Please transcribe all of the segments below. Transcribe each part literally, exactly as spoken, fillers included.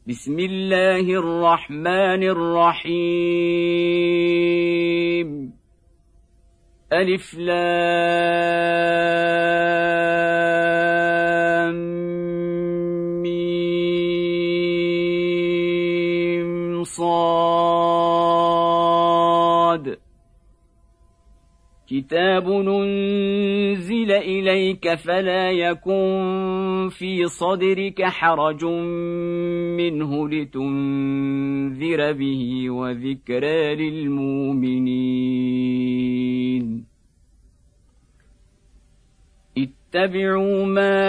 بسم الله الرحمن الرحيم ألف لام ميم صاد كتاب أنزل إليك فلا يكن في صدرك حرج منه لتنذر به وذكرى للمؤمنين اتبعوا ما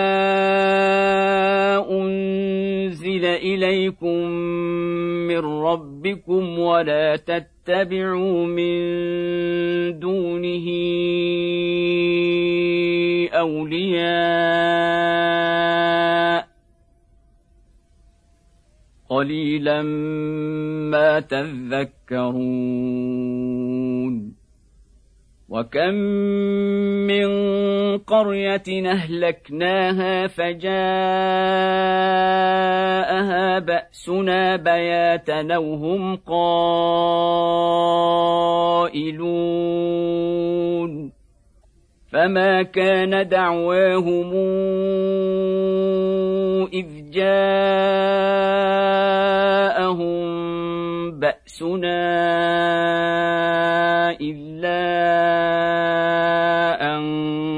أنزل إليكم من ربكم ولا تتبعوا من دونه أولياء قليلا ما تذكرون وكم من قرية أهلكناها فجاءها بأسنا بياتا أو هم قائلون فما كان دعواهم إذ جاءهم بأسنا إلا أن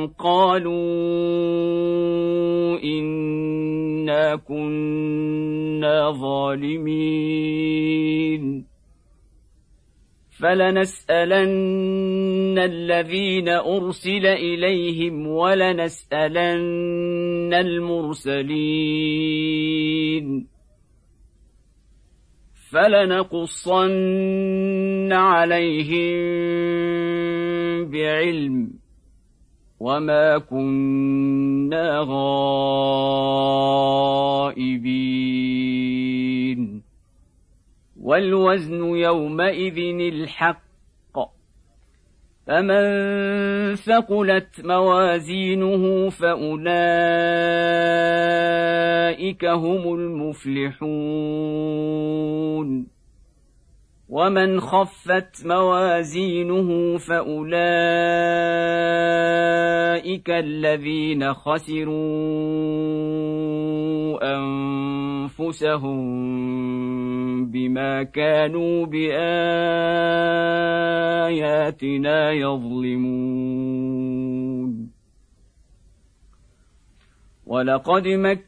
قالوا إنا كنا ظالمين فلنسألن الذين أرسل إليهم ولنسألن المرسلين فلنقصن عليهم بعلم وما كنا غائبين والوزن يومئذ الحق فمن ثقلت موازينه فأولئك هم المفلحون ومن خفت موازينه فأولئك الذين خسروا أنفسهم بما كانوا بآياتنا يظلمون ولقد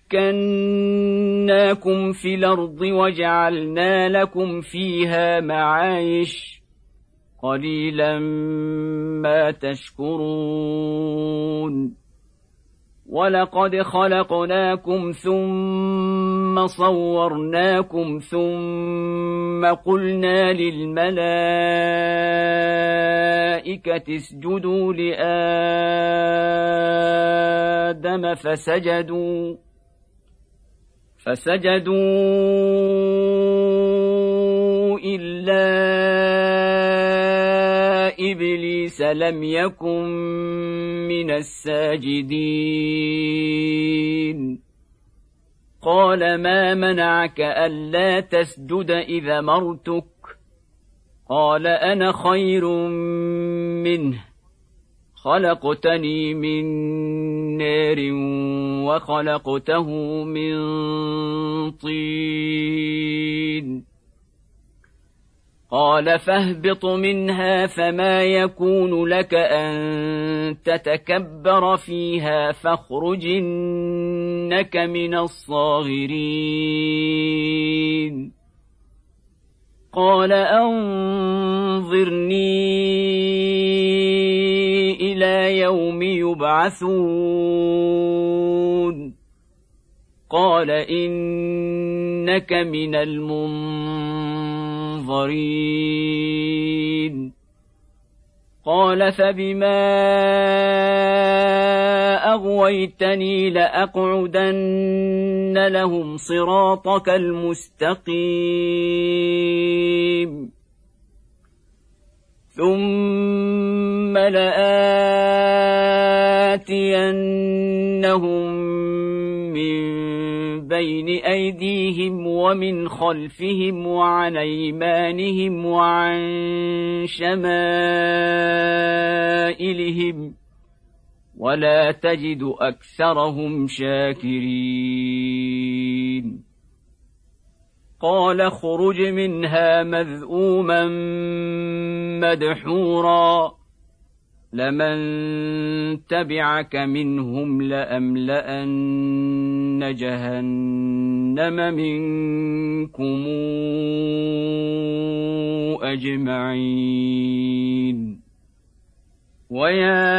مكناكم في الأرض وجعلنا لكم فيها معايش قليلا ما تشكرون ولقد خلقناكم ثم صورناكم ثم قلنا للملائكة اسجدوا لآدم فسجدوا فسجدوا إلا إبليس لم يكن من الساجدين قال ما منعك ألا تسجد إذا أمرتك قال أنا خير منه خلقتني من نار وخلقته من طين قال فاهبط منها فما يكون لك أن تتكبر فيها فاخرج إنك من الصاغرين قال أنظرني إلى يوم يبعثون قال إنك من المنظرين قال فبما أغويتني لأقعدن لهم صراطك المستقيم ثم لآتينهم من بين أيديهم ومن خلفهم وعن أيمانهم وعن شمائلهم ولا تجد أكثرهم شاكرين قال اخرج منها مذءوما مدحورا لمن تبعك منهم لأملأن جهنم منكم أجمعين ويا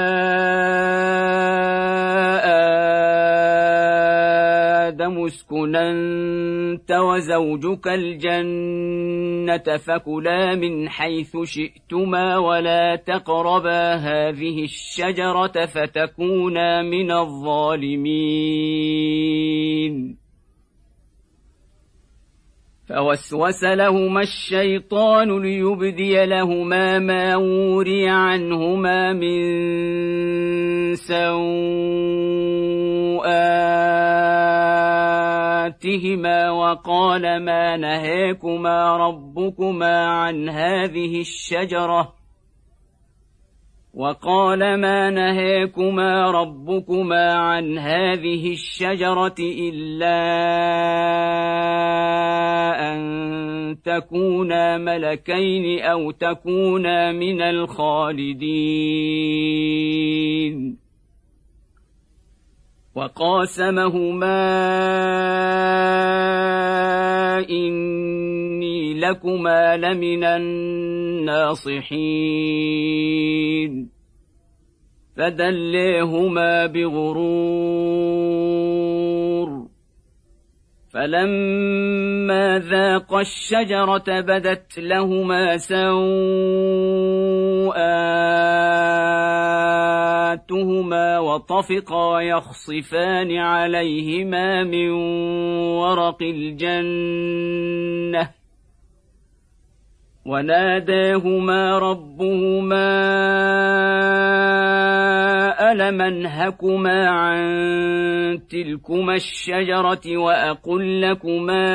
آدم اسكن أنت وزوجك الجنة فكلا من حيث شئتما ولا تقربا هذه الشجرة فتكونا من الظالمين فوسوس لهما الشيطان ليبدي لهما ما وري عنهما من سوآتهما وقال ما نهاكما ربكما عن هذه الشجرة وقال ما نهاكما ربكما عن هذه الشجرة إلا أن تكونا ملكين أو تكونا من الخالدين وقاسمهما إني لكما لمن الناصحين فدليهما بغرور فلما ذاقا الشجرة بدت لهما سوآتهما وطفقا يخصفان عليهما من ورق الجنة وناداهما ربهما ألم أنهكما عن تلكما الشجرة وأقل لكما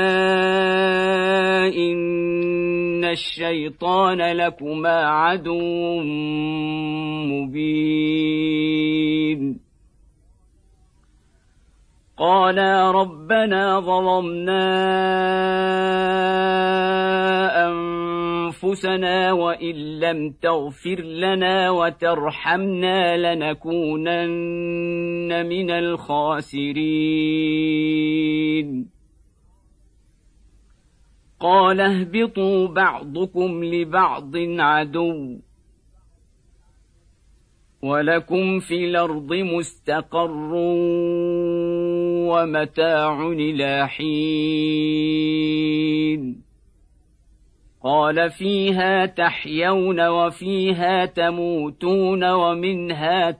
إن الشيطان لكما عدو مبين قالا ربنا ظلمنا أنفسنا وإن لم تغفر لنا وترحمنا لنكونن من الخاسرين قال اهبطوا بعضكم لبعض عدو ولكم في الأرض مستقر ومتاع إلى حين قال فيها تحيون وفيها تموتون ومنها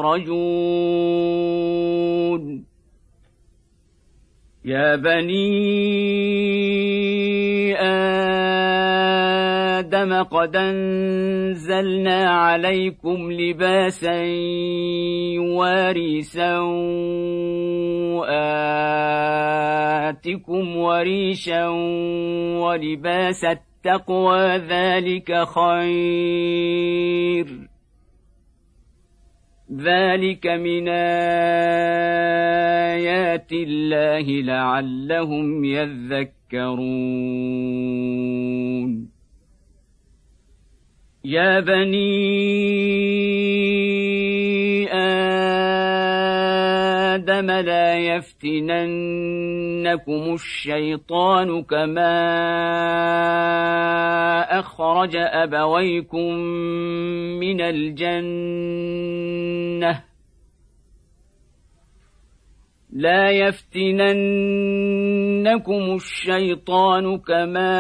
تخرجون يا بني آدم قد أنزلنا عليكم لباسا يواري سوآتكم وريشا ولباس التقوى ذلك خير ذلك من آيات الله لعلهم يذكرون يا بني آدم لا يفتننكم الشيطان كما أخرج أبويكم من الجنة لا يفتننكم الشيطان كما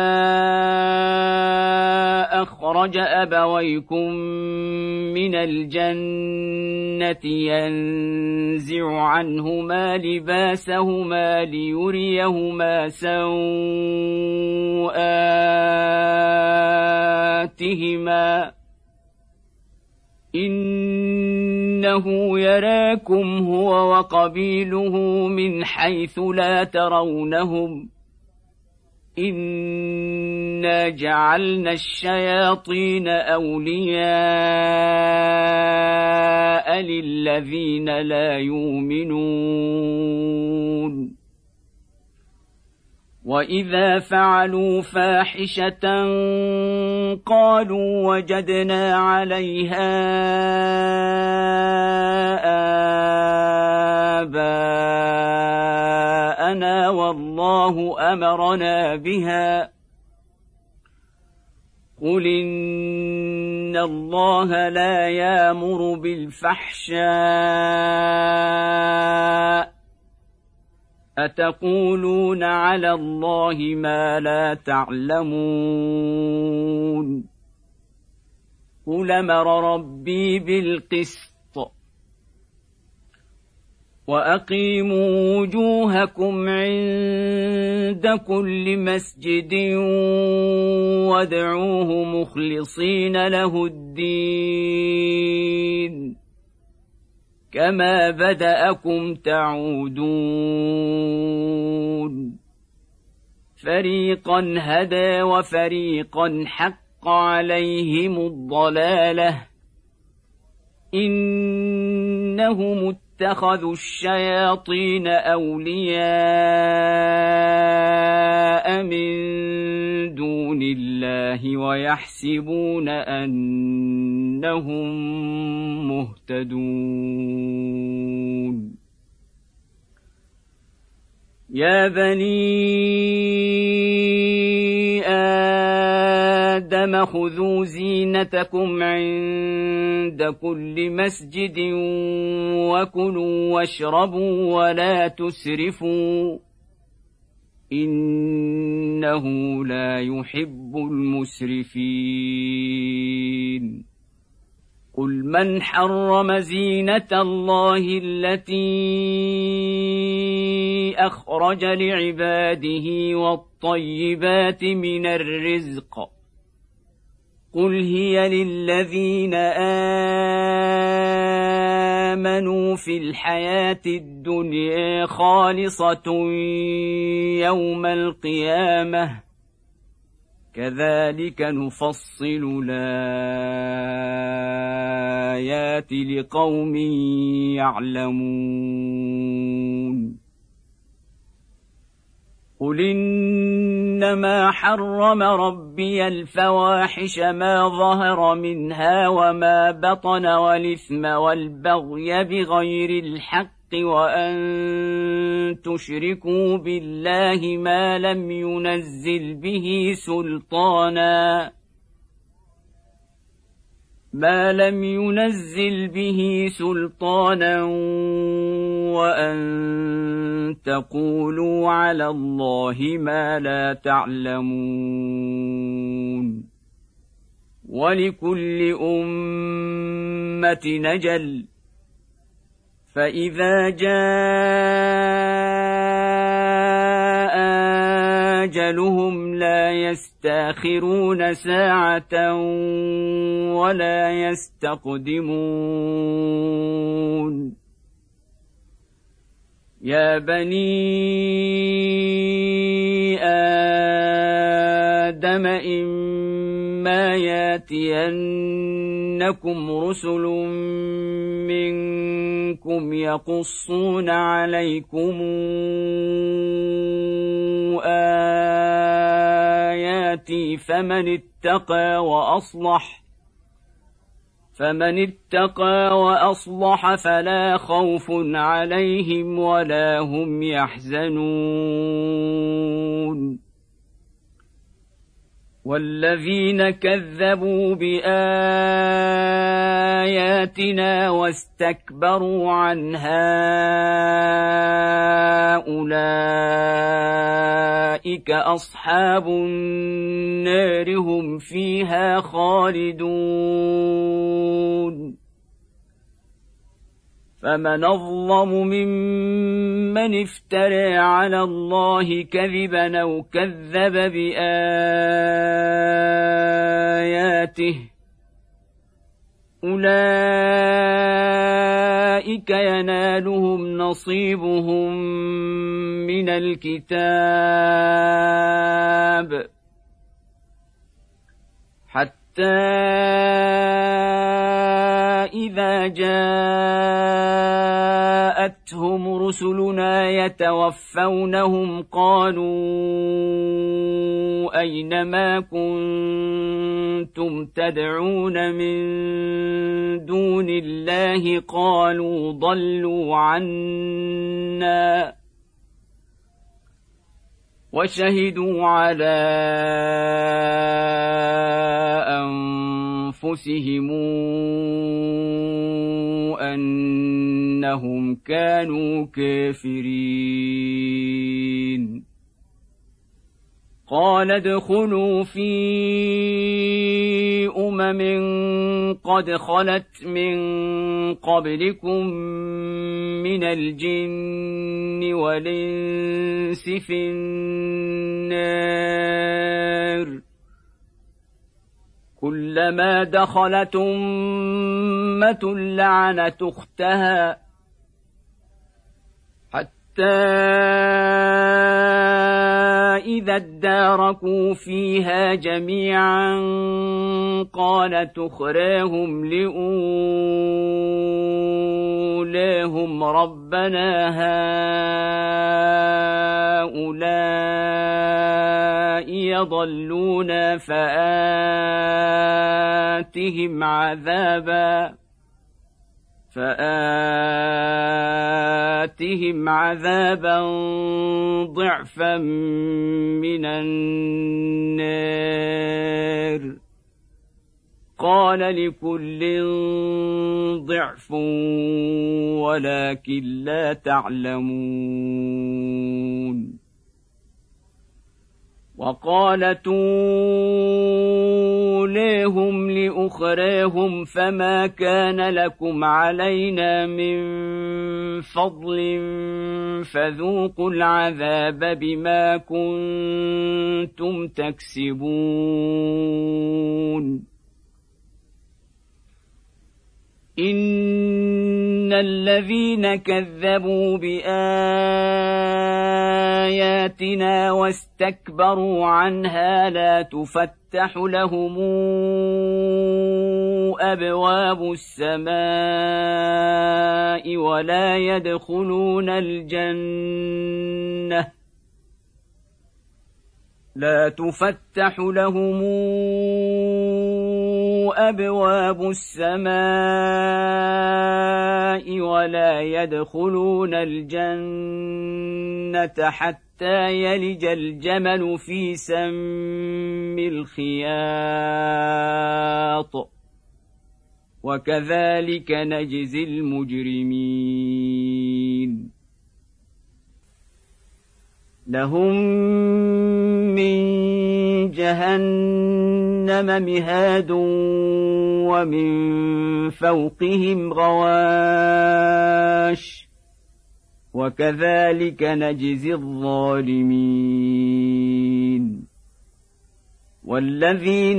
أخرج أبويكم من الجنة ينزع عنهما لباسهما ليريهما سوآتهما إنه إنه يراكم هو وقبيله من حيث لا ترونهم إنا جعلنا الشياطين أولياء للذين لا يؤمنون وإذا فعلوا فاحشة قالوا وجدنا عليها آباءنا والله أمرنا بها قل إن الله لا يأمر بالفحشاء أتقولون على الله ما لا تعلمون قل أمر ربي بالقسط وأقيموا وجوهكم عند كل مسجد وادعوه مخلصين له الدين كما بدأكم تعودون فريقا هدى وفريقا حق عليهم الضلالة إنهم اتخذوا الشياطين أولياء من دون الله ويحسبون أنهم مهتدون يا بني آدم خذوا زينتكم عند كل مسجد وكلوا واشربوا ولا تسرفوا إنه لا يحب المسرفين قل من حرم زينة الله التي أخرج لعباده والطيبات من الرزق قل هي للذين آمنوا في الحياة الدنيا خالصة يوم القيامة كذلك نفصل الآيات لقوم يعلمون قل إنما حرم ربي الفواحش ما ظهر منها وما بطن والإثم والبغي بغير الحق وأن تشركوا بالله ما لم ينزل به سلطانا ما لم ينزل به سلطانا وأن تقولوا على الله ما لا تعلمون ولكل أمة نجل فإذا جاء أجلهم لا يستأخرون ساعة ولا يستقدمون يا بني آدم إما ياتينكم رسل منكم يقصون عليكم آياتي فمن اتقى وأصلح فمن اتقى وأصلح فلا خوف عليهم ولا هم يحزنون والذين كذبوا بآياتنا واستكبروا عنها أولئك أصحاب النار هم فيها خالدون فمن أظلم ممن افترى على الله كذبا أو كذب بآياته أولئك ينالهم نصيبهم من الكتاب حتى إذا جاءتهم رسلنا يتوفونهم قالوا أين ما كنتم تدعون من دون الله قالوا ضلوا عنا وشهدوا على أنفسهم أنهم كانوا كافرين قال ادخلوا في أمم قد خلت من قبلكم من الجن والإنس في النار كلما دخلت أمة لعنت أختها حتى إذا اداركوا فيها جميعا قالت أخراهم لأولاهم ربنا هؤلاء يضلون فآتهم عذابا فآتهم عذابا ضعفا من النار قال لكل ضعف ولكن لا تعلمون وقالت أولاهم لأخراهم فما كان لكم علينا من فضل فذوقوا العذاب بما كنتم تكسبون إن الذين كذبوا بآياتنا واستكبروا عنها لا تفتح لهم أبواب السماء ولا يدخلون الجنة لا تفتح لهم أبواب السماء ولا يدخلون الجنة حتى يلج الجمل في سم الخياط وكذلك نجزي المجرمين لهم من جهنم مهاد ومن فوقهم غواش وكذلك نجزي الظالمين والذين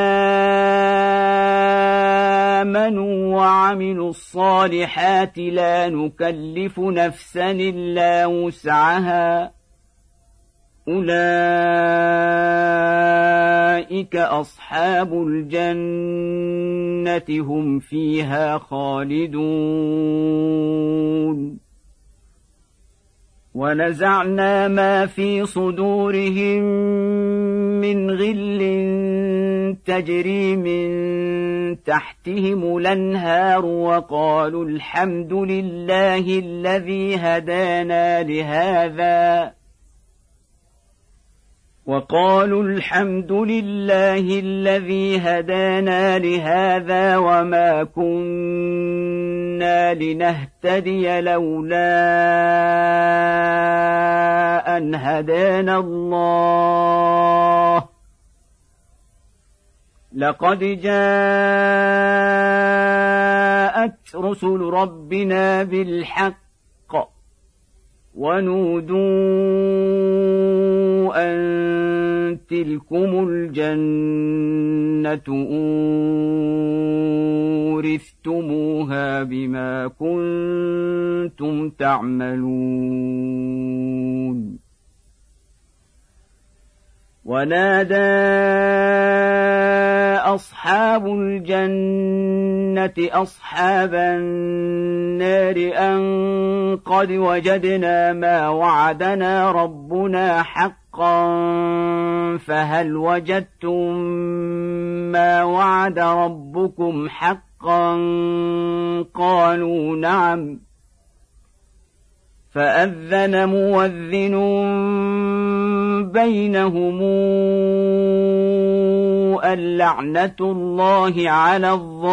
آمنوا وعملوا الصالحات لا نكلف نفسا إلا وسعها أولئك أصحاب الجنة هم فيها خالدون ونزعنا ما في صدورهم من غل تجري من تحتهم الأنهار وقالوا الحمد لله الذي هدانا لهذا وقالوا الحمد لله الذي هدانا لهذا وما كنا لنهتدي لولا أن هدانا الله لقد جاءت رسل ربنا بالحق ونودوا أن تلكم الجنة أورثتموها بما كنتم تعملون. ونادى أصحاب الجنة أصحاب النار أن قد وجدنا ما وعدنا ربنا حقا فهل وجدتم ما وعد ربكم حقا؟ قالوا نعم. فأذن مؤذن بينهم اللعنة الله على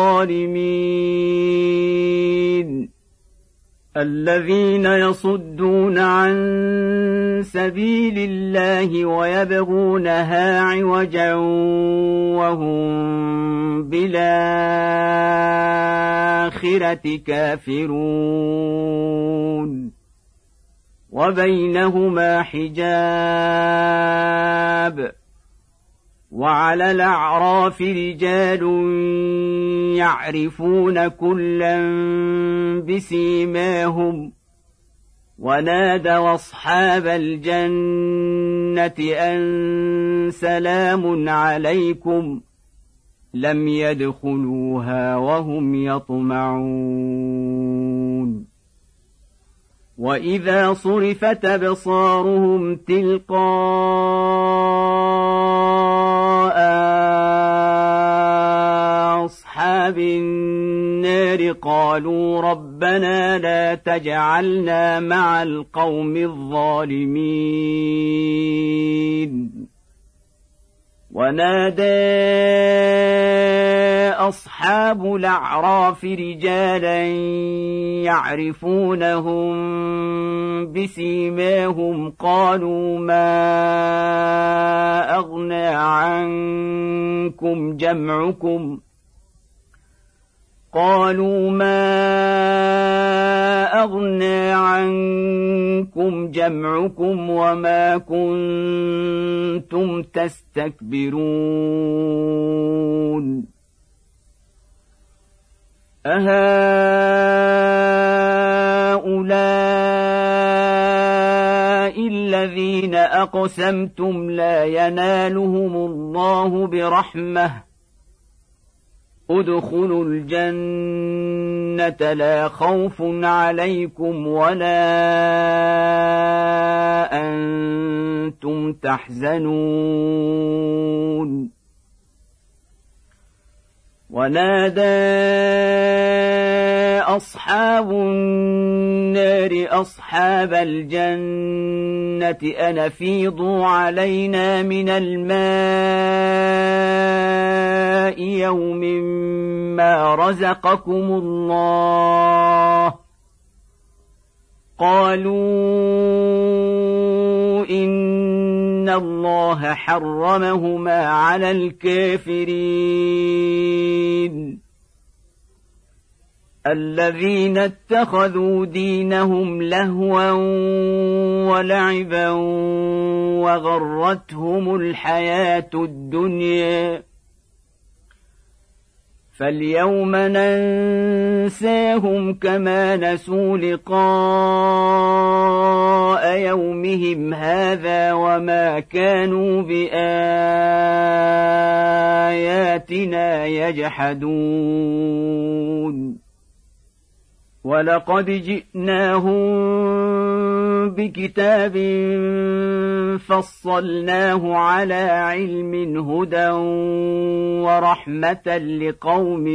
الظالمين الذين يصدون عن سبيل الله ويبغونها عوجا وهم بالآخرة كافرون وبينهما حجاب. وعلى الأعراف رجال يعرفون كلا بسيماهم ونادوا أصحاب الجنة أن سلام عليكم لم يدخلوها وهم يطمعون. وإذا صرفت أبصارهم تلقاء أصحاب النار قالوا ربنا لا تجعلنا مع القوم الظالمين. ونادى أصحاب الأعراف رجالا يعرفونهم بسيماهم قالوا ما أغنى عنكم جمعكم قالوا ما أغنى عنكم جمعكم وما كنتم تستكبرون أهؤلاء الذين أقسمتم لا ينالهم الله برحمة ادخلوا الجنة لا خوف عليكم ولا أنتم تحزنون. ونادى أصحاب النار أصحاب الجنة أن أفيضوا علينا من الماء يوم ما رزقكم الله قالوا إن الله حرمهما على الكافرين الذين اتخذوا دينهم لهوا ولعبا وغرتهم الحياة الدنيا فاليوم ننساهم كما نسوا لقاء يومهم هذا وما كانوا بآياتنا يجحدون. ولقد جئناهم بكتاب فصلناه على علم هدى ورحمة لقوم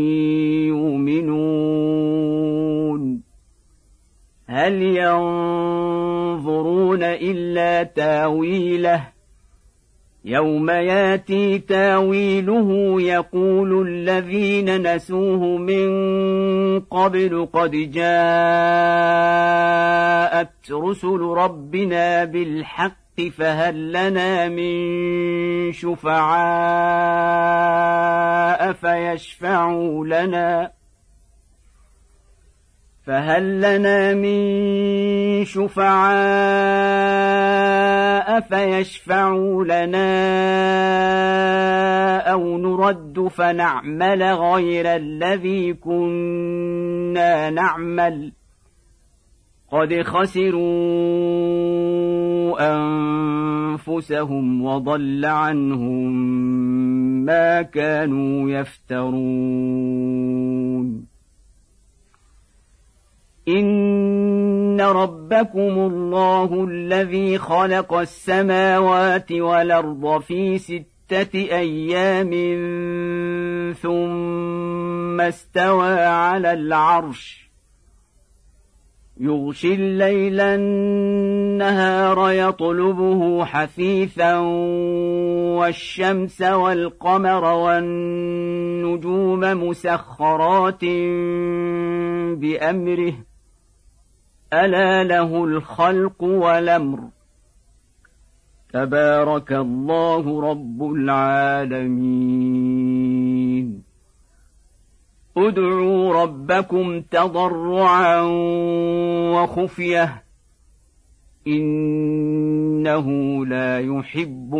يؤمنون. هل ينظرون إلا تاويله يوم ياتي تاويله يقول الذين نسوه من قبل قد جاءت رسل ربنا بالحق فهل لنا من شفعاء فيشفعوا لنا فهل لنا من شفعاء فيشفعوا لنا أو نرد فنعمل غير الذي كنا نعمل قد خسروا أنفسهم وضل عنهم ما كانوا يفترون إن ربكم الله الذي خلق السماوات والأرض في ستة أيام ثم استوى على العرش يغشي الليل النهار يطلبه حثيثا والشمس والقمر والنجوم مسخرات بأمره ألا له الخلق والأمر تبارك الله رب العالمين ادعوا ربكم تضرعا وخفية إنه لا يحب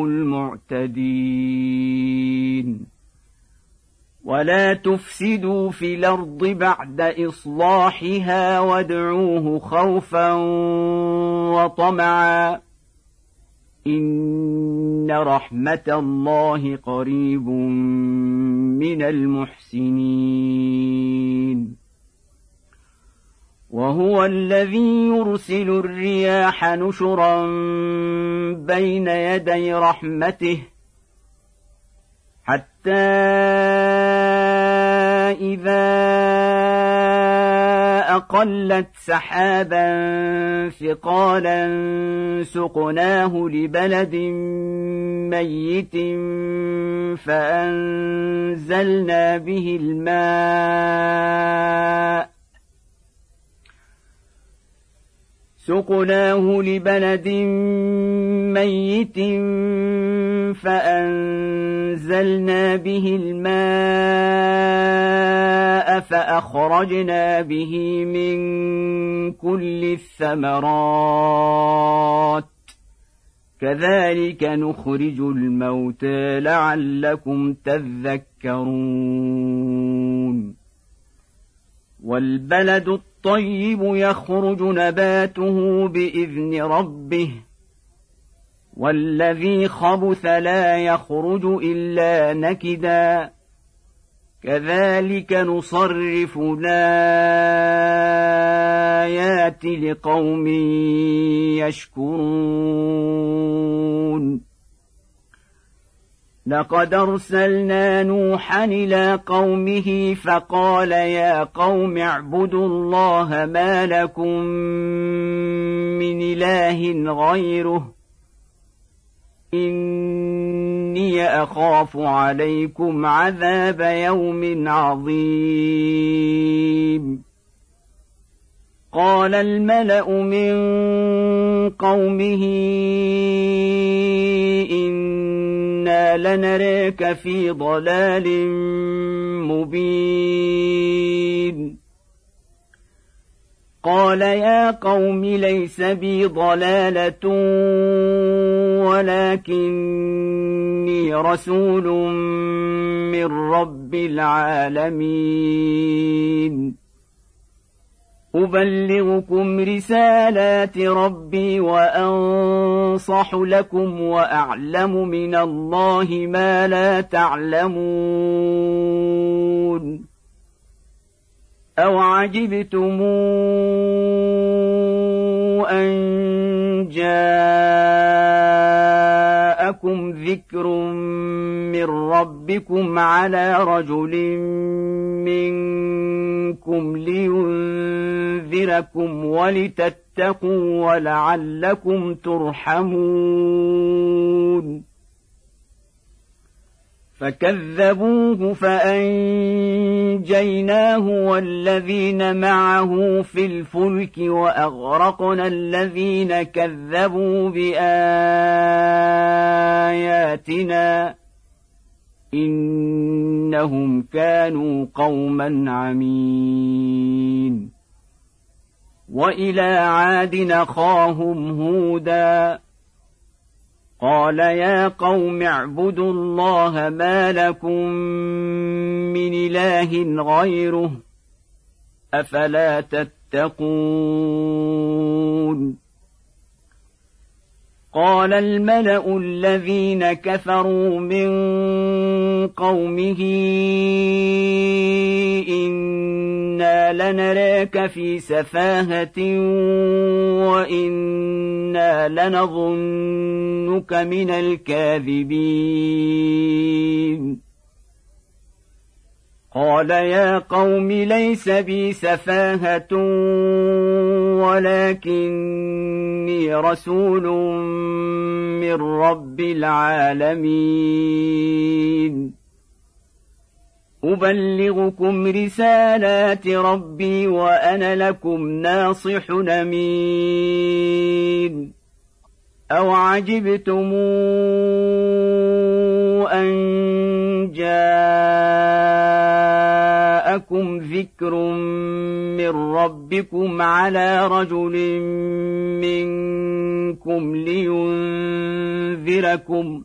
المعتدين ولا تفسدوا في الأرض بعد إصلاحها وادعوه خوفا وطمعا إن رحمة الله قريب من المحسنين وهو الذي يرسل الرياح نشرا بين يدي رحمته حتى إذا أقلت سحابا ثقالا سقناه لبلد ميت فأنزلنا به الماء سقناه لبلد ميت فأنزلنا به الماء فأخرجنا به من كل الثمرات كذلك نخرج الموتى لعلكم تذكرون والبلد الطيب يخرج نباته بإذن ربه والذي خبث لا يخرج إلا نكدا كذلك نصرف الآيات لقوم يشكرون لقد أرسلنا نوحا إلى قومه فقال يا قوم اعبدوا الله ما لكم من إله غيره إني أخاف عليكم عذاب يوم عظيم قال الملأ من قومه إنا لنراك في ضلال مبين قال يا قوم ليس بي ضلالة ولكني رسول من رب العالمين أبلغكم رسالات ربي وأنصح لكم وأعلم من الله ما لا تعلمون أو عجبتم أن جاءكم ذكر من ربكم على رجل منكم لينذركم ولتتقوا ولعلكم ترحمون فكذبوه فأنجيناه والذين معه في الفلك وأغرقنا الذين كذبوا بآياتنا إنهم كانوا قوما عمين وإلى عاد أخاهم هودا قال يا قوم اعبدوا الله ما لكم من إله غيره أفلا تتقون قال الملأ الذين كفروا من قومه إنا لنراك في سفاهة وإنا لنظنك من الكاذبين قال يا قوم ليس بي سفاهة ولكني رسول من رب العالمين أبلغكم رسالات ربي وأنا لكم ناصح أمين أو عجبتم أن جاءكم ذكر من ربكم على رجل منكم لينذركم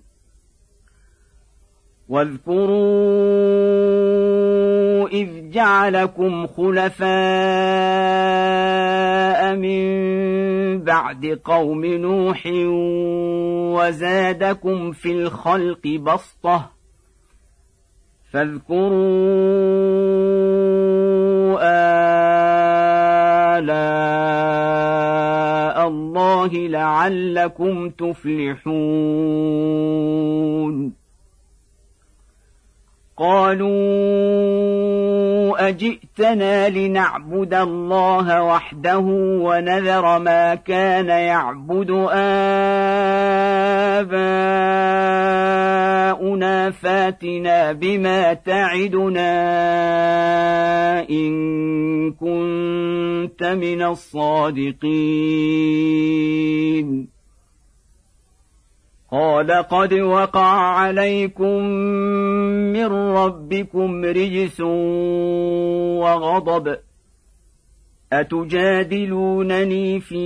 واذكروا إذ جعلكم خلفاء من بعد قوم نوح وزادكم في الخلق بسطة فاذكروا آلاء الله لعلكم تفلحون قالوا أجئتنا لنعبد الله وحده ونذر ما كان يعبد آباؤنا فاتنا بما تعدنا إن كنت من الصادقين قال قد وقع عليكم من ربكم رجس وغضب أتجادلونني في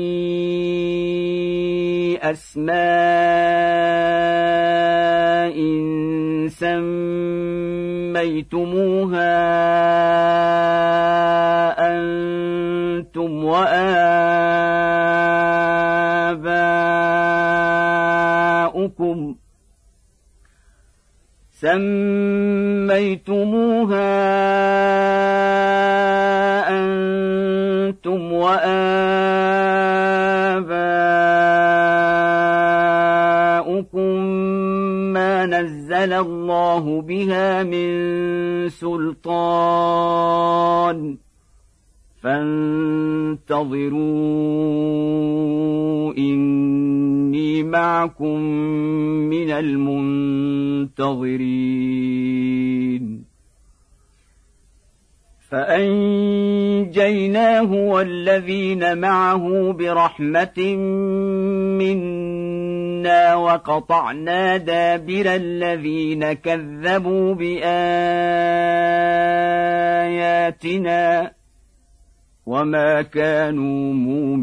أسماء سميتموها أنتم وآباؤكم سميتموها أنتم وآباؤكم ما نزل الله بها من سلطان فانتظروا إني معكم من المنتظرين فأنجيناه والذين معه برحمة منا وقطعنا دابر الذين كذبوا بآياتنا وما كانوا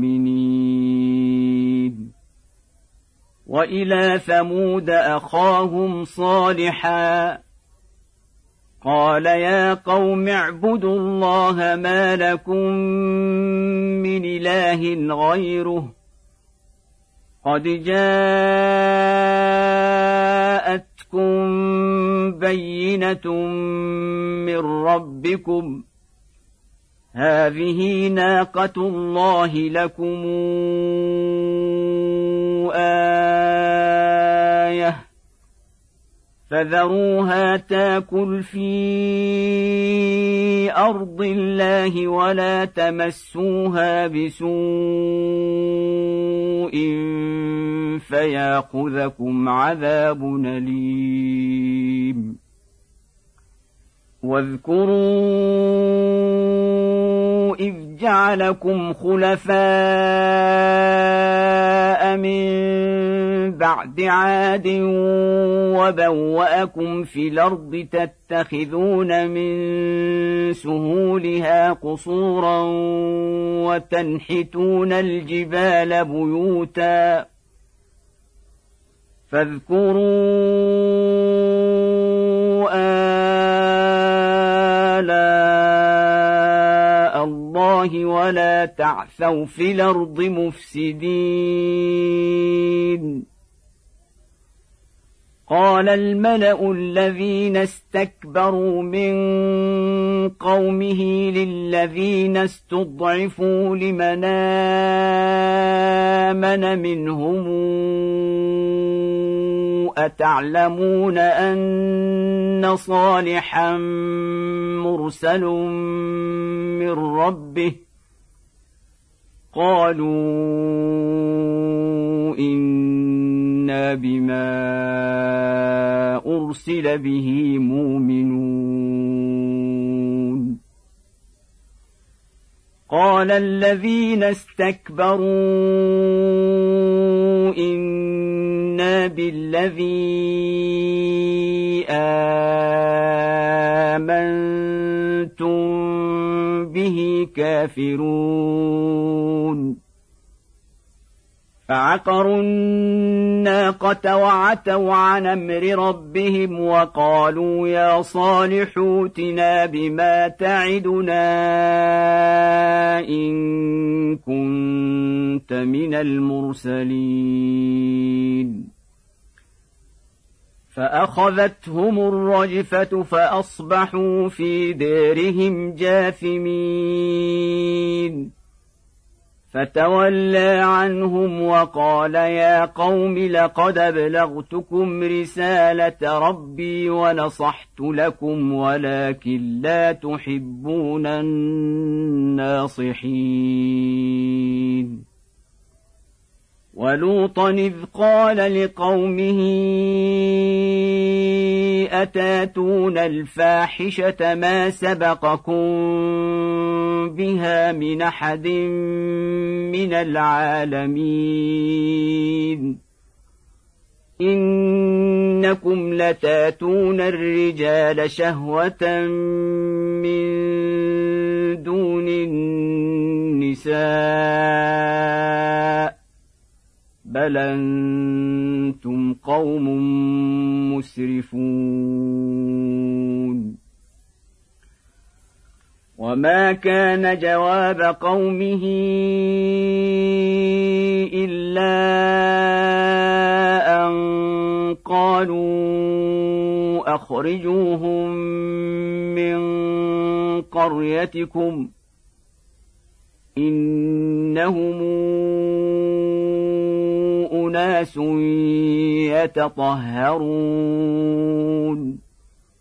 مؤمنين وإلى ثمود أخاهم صالحا قال يا قوم اعبدوا الله ما لكم من إله غيره قد جاءتكم بينة من ربكم هذه ناقة الله لكم آية فذروها تاكل في أرض الله ولا تمسوها بسوء فيأخذكم عذاب أليم واذكروا إذ جعلكم خلفاء من بعد عاد وبوأكم في الأرض تتخذون من سهولها قصورا وتنحتون الجبال بيوتا فاذكروا آلاء الله ولا تعثوا في الأرض مفسدين. قال الملأ الذين استكبروا من قومه للذين استضعفوا لمن آمن منهم أتعلمون أن صالحا مرسل من ربه قالوا إنا بما أرسل به مؤمنون. قال الذين استكبروا إنا بالذي آمنتم به كافرون. فعقروا الناقة وعتوا عن أمر ربهم وقالوا يا صالح ائتنا بما تعدنا إن كنت من المرسلين. فأخذتهم الرجفة فأصبحوا في دارهم جاثمين. فتولى عنهم وقال يا قوم لقد أبلغتكم رسالة ربي ونصحت لكم ولكن لا تحبون الناصحين. ولوطا إذ قال لقومه أتاتون الفاحشة ما سبقكم بها من أحد من العالمين إنكم لتاتون الرجال شهوة من دون النساء بل أنتم قوم مسرفون. وما كان جواب قومه إلا أن قالوا أخرجوهم من قريتكم إنهم أناس يتطهرون.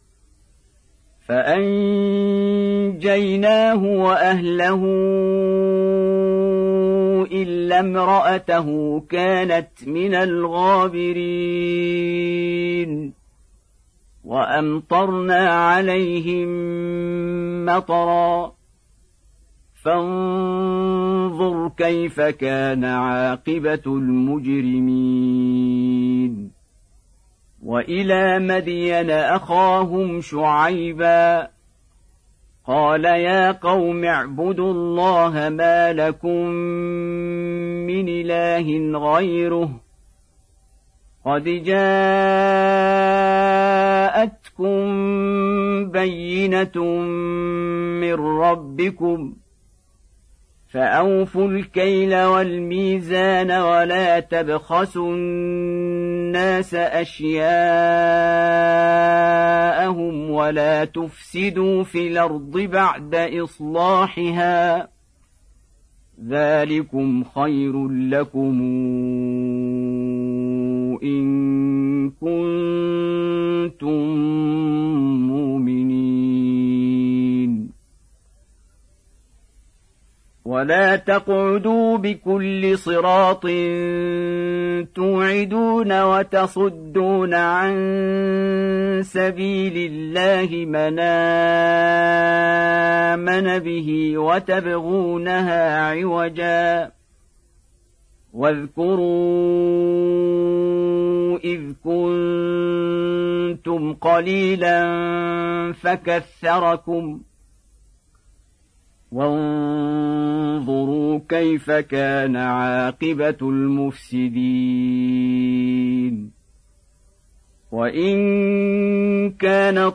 فأنجيناه وأهله إلا امرأته كانت من الغابرين. وأمطرنا عليهم مطرا فانظر كيف كان عاقبة المجرمين. وإلى مدين أخاهم شعيبا قال يا قوم اعبدوا الله ما لكم من إله غيره قد جاءتكم بينة من ربكم فأوفوا الكيل والميزان ولا تبخسوا الناس أشياءهم ولا تفسدوا في الأرض بعد إصلاحها ذلكم خير لكم إن كنتم مؤمنين. ولا تقعدوا بكل صراط توعدون وتصدون عن سبيل الله من آمن به وتبغونها عوجا واذكروا إذ كنتم قليلا فكثركم وانظروا كيف كان عاقبة المفسدين وإن كان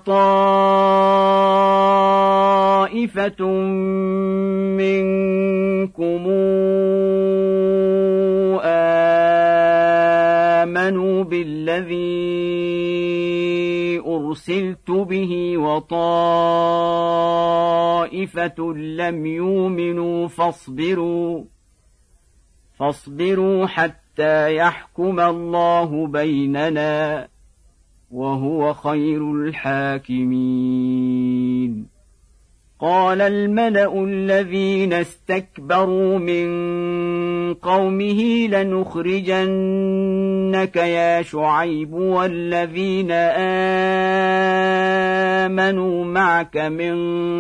طائفة منكم آمنوا بالذي أرسلت به وطائفة لم يؤمنوا فاصبروا فاصبروا حتى يحكم الله بيننا وهو خير الحاكمين. قال الملأ الذين استكبروا من قومه لنخرجنك يا شعيب والذين آمنوا معك من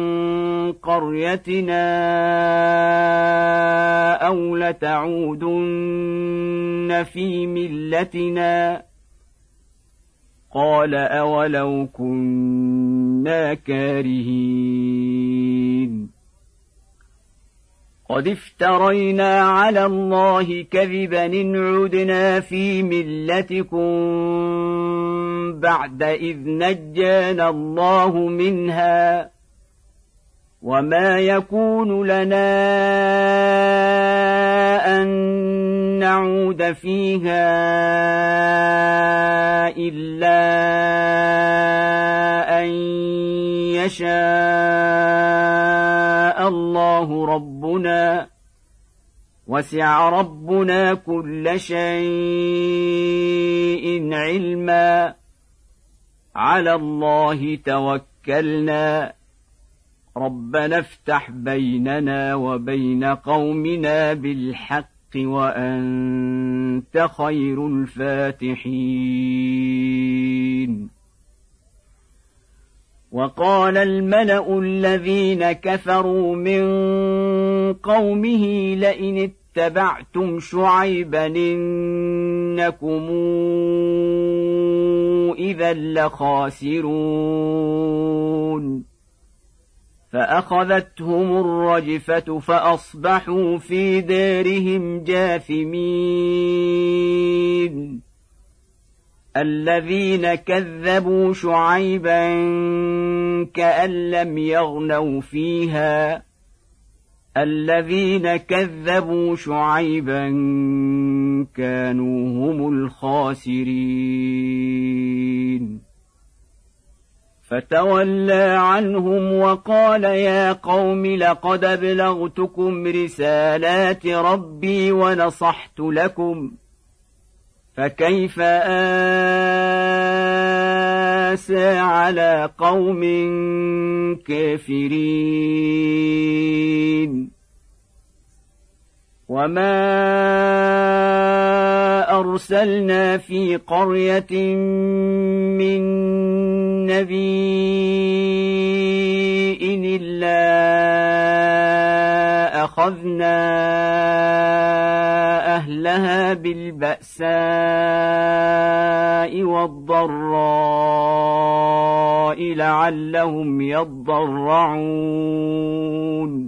قريتنا أو لتعودن في ملتنا قال أولو كنا كارهين قد افترينا على الله كذبا إن عدنا في ملتكم بعد إذ نجانا الله منها وما يكون لنا أن نعود فيها إلا أن يشاء الله ربنا وسع ربنا كل شيء علما على الله توكلنا ربنا افتح بيننا وبين قومنا بالحق وأنت خير الفاتحين. وقال الملأ الذين كفروا من قومه لئن اتبعتم شعيبا إنكم إذا لخاسرون فأخذتهم الرجفة فأصبحوا في دارهم جاثمين. الذين كذبوا شعيبا كأن لم يغنوا فيها الذين كذبوا شعيبا كانوا هم الخاسرين. فتولى عنهم وقال يا قوم لقد أبلغتكم رسالات ربي ونصحت لكم فكيف آسى على قوم كافرين. وما أرسلنا في قرية من نبي إلا أخذنا أهلها بالبأساء والضراء لعلهم يضرعون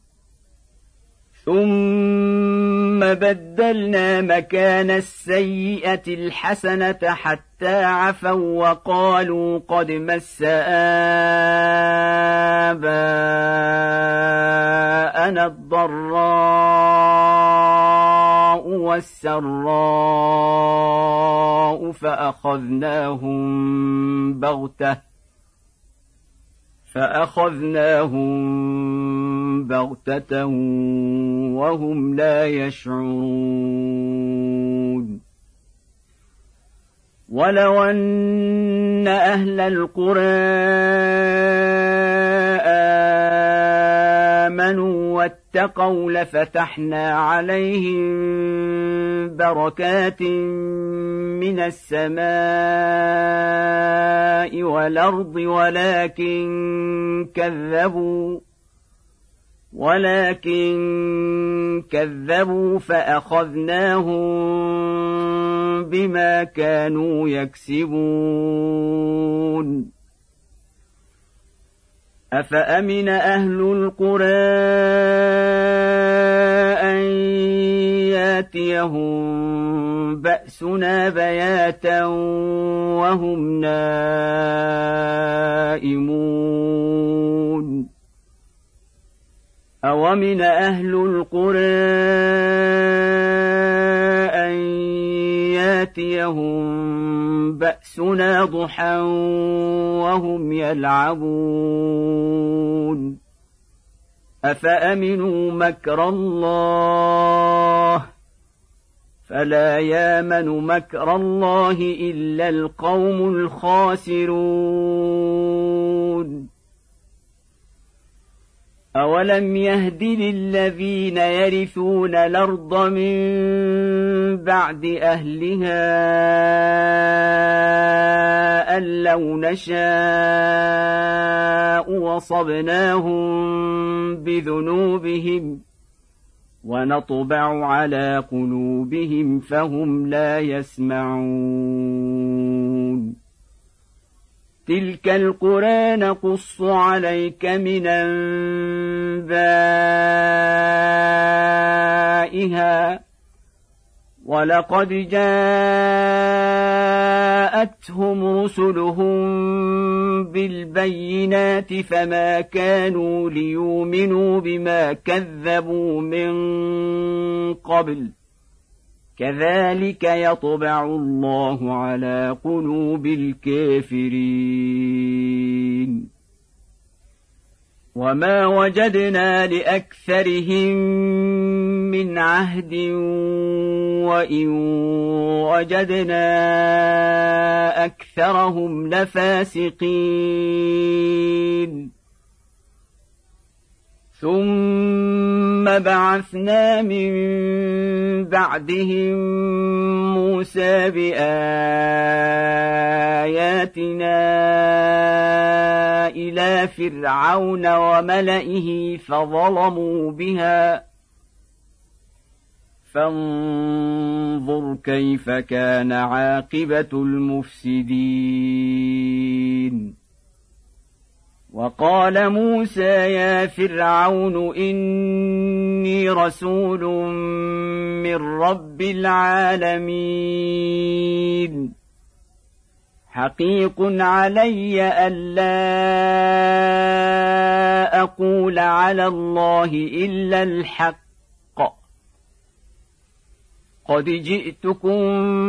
ثم بدلنا مكان السيئة الحسنة حتى عفوا وقالوا قد مس آباءنا الضراء والسراء فأخذناهم بغتة فأخذناهم بغتة وهم لا يشعرون. ولو أن أهل القرى آمنوا اتقوا لفتحنا عليهم بركات من السماء والأرض ولكن كذبوا ولكن كذبوا فأخذناهم بما كانوا يكسبون أفأمن أهل القرى أن ياتيهم بأسنا بياتا وهم نائمون أومن أهل القرى أن ياتيهم بأسنا ضحى وهم يلعبون أفأمنوا مكر الله فلا يامن مكر الله إلا القوم الخاسرون أولم يهد للذين يرثون الأرض من بعد أهلها أن لو نشاء وصبناهم بذنوبهم ونطبع على قلوبهم فهم لا يسمعون تلك القرى نقص عليك من أنبائها ولقد جاءتهم رسلهم بالبينات فما كانوا ليؤمنوا بما كذبوا من قبل كذلك يطبع الله على قلوب الكافرين وما وجدنا لأكثرهم من عهد وإن وجدنا أكثرهم لفاسقين ثم بعثنا من بعدهم موسى بآياتنا إلى فرعون وملئه فظلموا بها فانظر كيف كان عاقبة المفسدين وقال موسى يا فرعون إني رسول من رب العالمين حقيق علي ألا أقول على الله إلا الحق قد جئتكم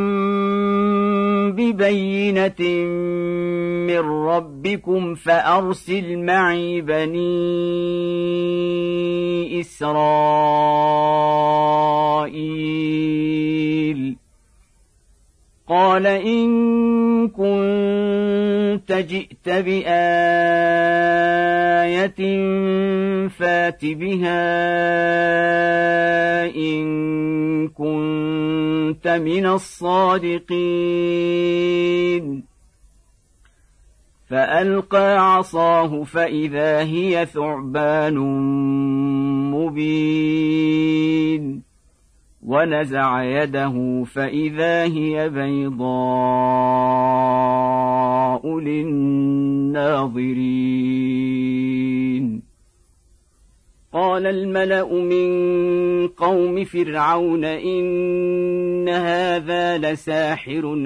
ببينة من ربكم فأرسل معي بني إسرائيل قال إن كنت جئت بآية فات بها إن كنت من الصادقين فألقى عصاه فإذا هي ثعبان مبين ونزع يده فإذا هي بيضاء للناظرين قال الملأ من قوم فرعون إن هذا لساحر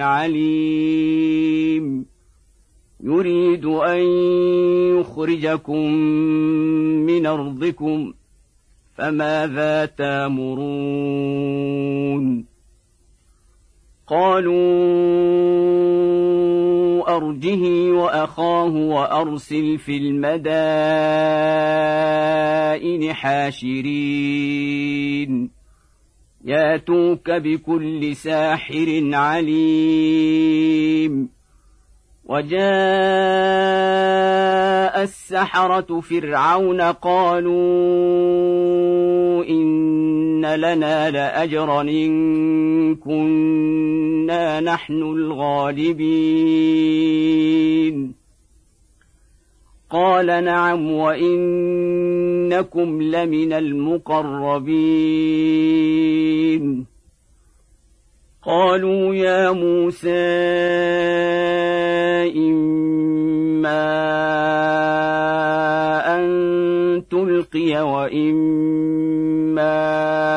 عليم يريد أن يخرجكم من أرضكم فماذا تأمرون قالوا أرجه وأخاه وأرسل في المدائن حاشرين ياتوك بكل ساحر عليم وجاء السحرة فرعون قالوا إن لنا لأجرا إن كنا نحن الغالبين قال نعم وإنكم لمن المقربين قالوا يا موسى إما أن تلقي وإما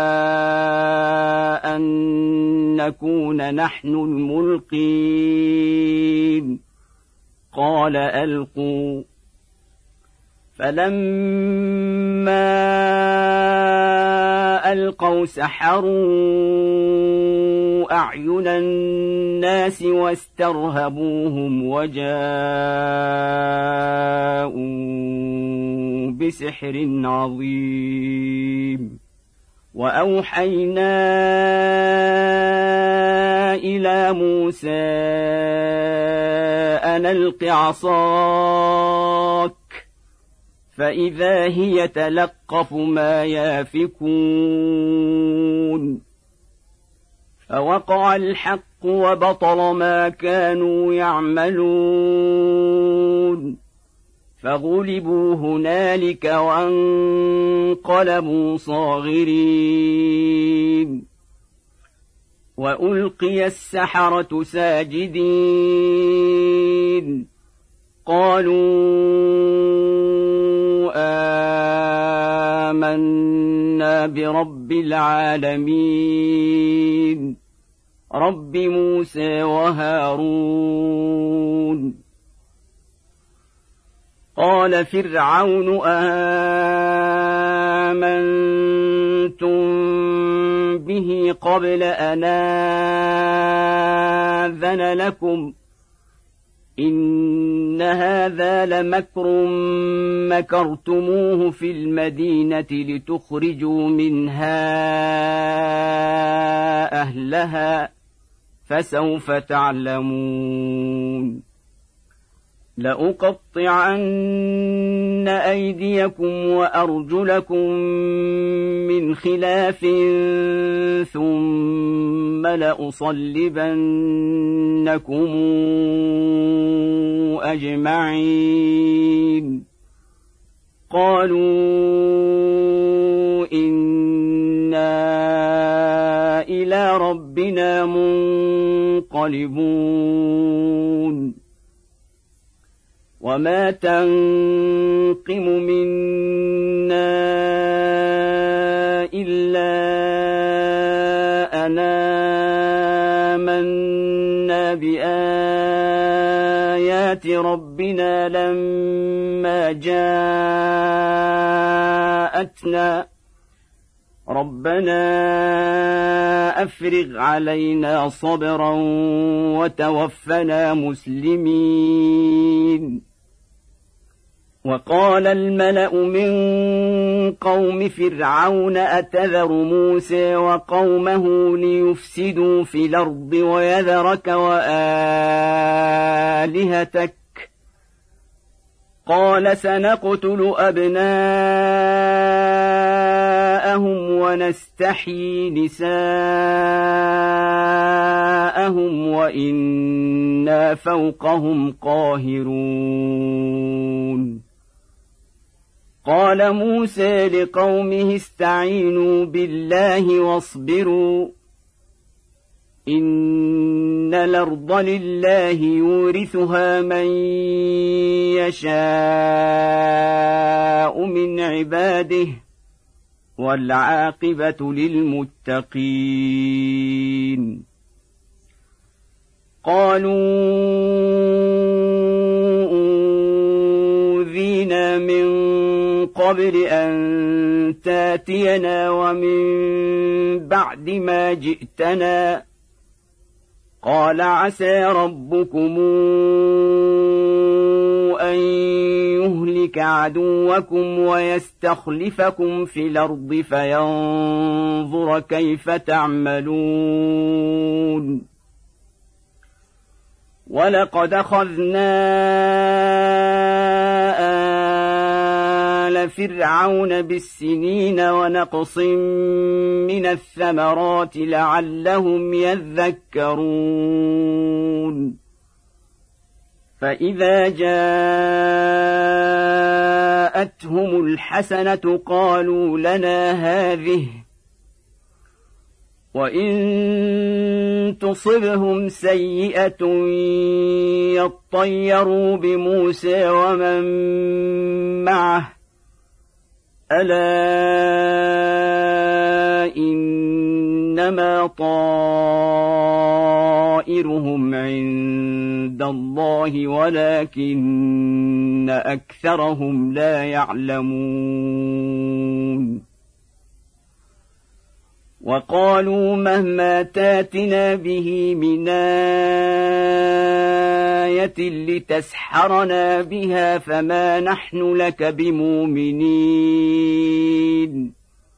أن نكون نحن الملقين قال ألقوا فلما ألقوا سحروا أعين الناس واسترهبوهم وجاءوا بسحر عظيم وأوحينا إلى موسى أن ألق عصاك فإذا هي تلقف ما يافكون فوقع الحق وبطل ما كانوا يعملون فغلبوا هنالك وانقلبوا صاغرين وألقي السحرة ساجدين قالوا آمنا برب العالمين رب موسى وهارون قال فرعون آمنتم به قبل أن آذن لكم إن هذا لمكر مكرتموه في المدينة لتخرجوا منها أهلها فسوف تعلمون لأقطعن أيديكم وأرجلكم من خلاف ثم لأصلبنكم أجمعين قالوا إنا إلى ربنا منقلبون وما تنقم منا إلا أن آمنا بآيات ربنا لما جاءتنا ربنا أفرغ علينا صبرا وتوفنا مسلمين وقال الملأ من قوم فرعون أتذر موسى وقومه ليفسدوا في الأرض ويذرك وآلهتك قال سنقتل أبناءهم ونستحيي نساءهم وإنا فوقهم قاهرون قال موسى لقومه استعينوا بالله واصبروا إن الأرض لله يورثها من يشاء من عباده والعاقبة للمتقين قالوا أوذينا من قبل أن تاتينا ومن بعد ما جئتنا قال عسى ربكم أن يهلك عدوكم ويستخلفكم في الأرض فينظر كيف تعملون ولقد أخذنا إلى فرعون بالسنين ونقص من الثمرات لعلهم يذكرون فإذا جاءتهم الحسنة قالوا لنا هذه وإن تصبهم سيئة يطيروا بموسى ومن معه ألا إنما طائرهم عند الله ولكن أكثرهم لا يعلمون وقالوا مهما تاتنا به من آية لتسحرنا بها فما نحن لك بمؤمنين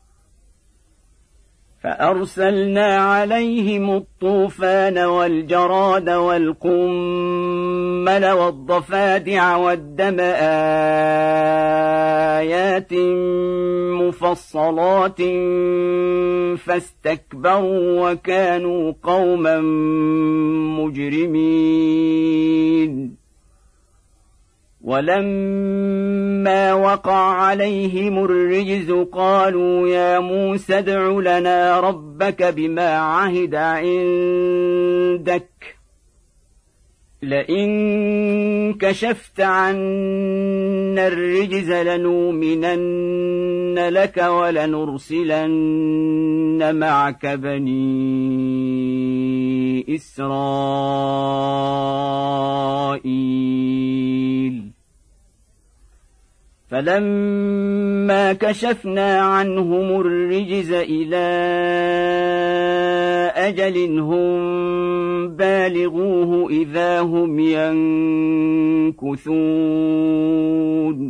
فأرسلنا عليهم الطوفان والجراد والقمل والضفادع والدم آيات مفصلات فاستكبروا وكانوا قوما مجرمين ولما وقع عليهم الرجز قالوا يا موسى ادع لنا ربك بما عهد عندك لئن كشفت عنا الرجز لنؤمنن لك ولنرسلن معك بني إسرائيل فلما كشفنا عنهم الرجز إلى أجل هم بالغوه إذا هم ينكثون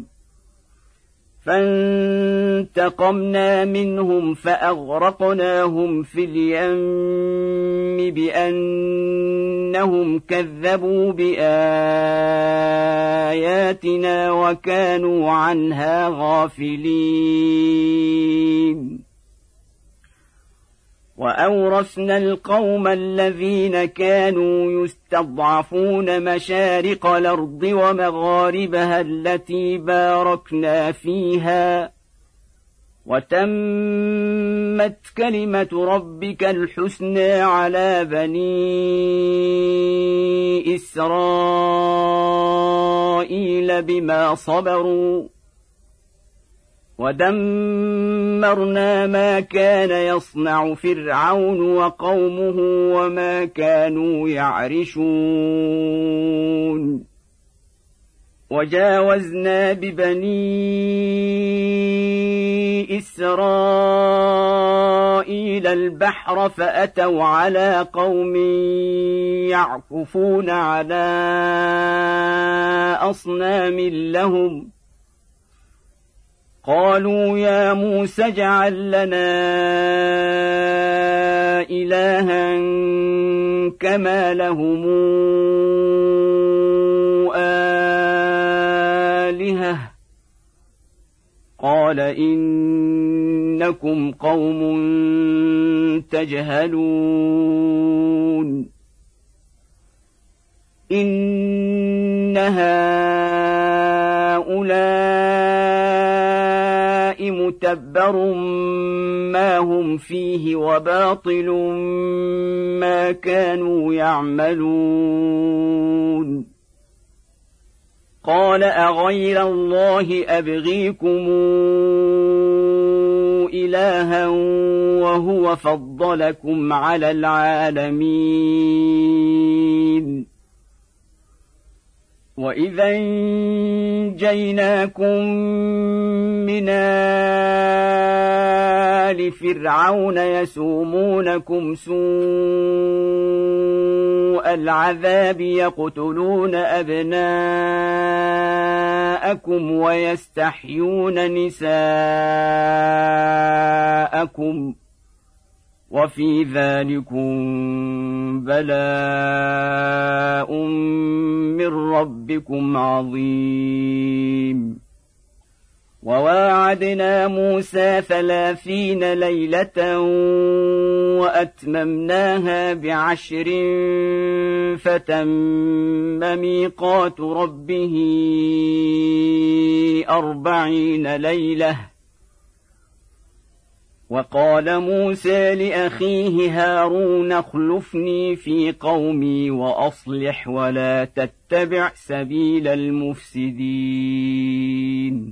فانتقمنا منهم فأغرقناهم في اليم بأنهم كذبوا بآياتنا وكانوا عنها غافلين وأورثنا القوم الذين كانوا يستضعفون مشارق الأرض ومغاربها التي باركنا فيها وتمت كلمة ربك الحسنى على بني إسرائيل بما صبروا ودمرنا ما كان يصنع فرعون وقومه وما كانوا يعرشون وجاوزنا ببني إسرائيل البحر فأتوا على قوم يعكفون على أصنام لهم قالوا يا موسى اجعل لنا إلها كما لهم آلهة قال إنكم قوم تجهلون إن هؤلاء متبر ما هم فيه وباطل ما كانوا يعملون قال أغير الله أبغيكم إلها وهو فضلكم على العالمين وإذا انجيناكم من آل فرعون يسومونكم سوء العذاب يقتلون أبناءكم ويستحيون نساءكم وفي ذلكم بلاء من ربكم عظيم وواعدنا موسى ثلاثين ليلة وأتممناها بعشر فتم ميقات ربه أربعين ليلة. وقال موسى لأخيه هارون اخلفني في قومي وأصلح ولا تتبع سبيل المفسدين.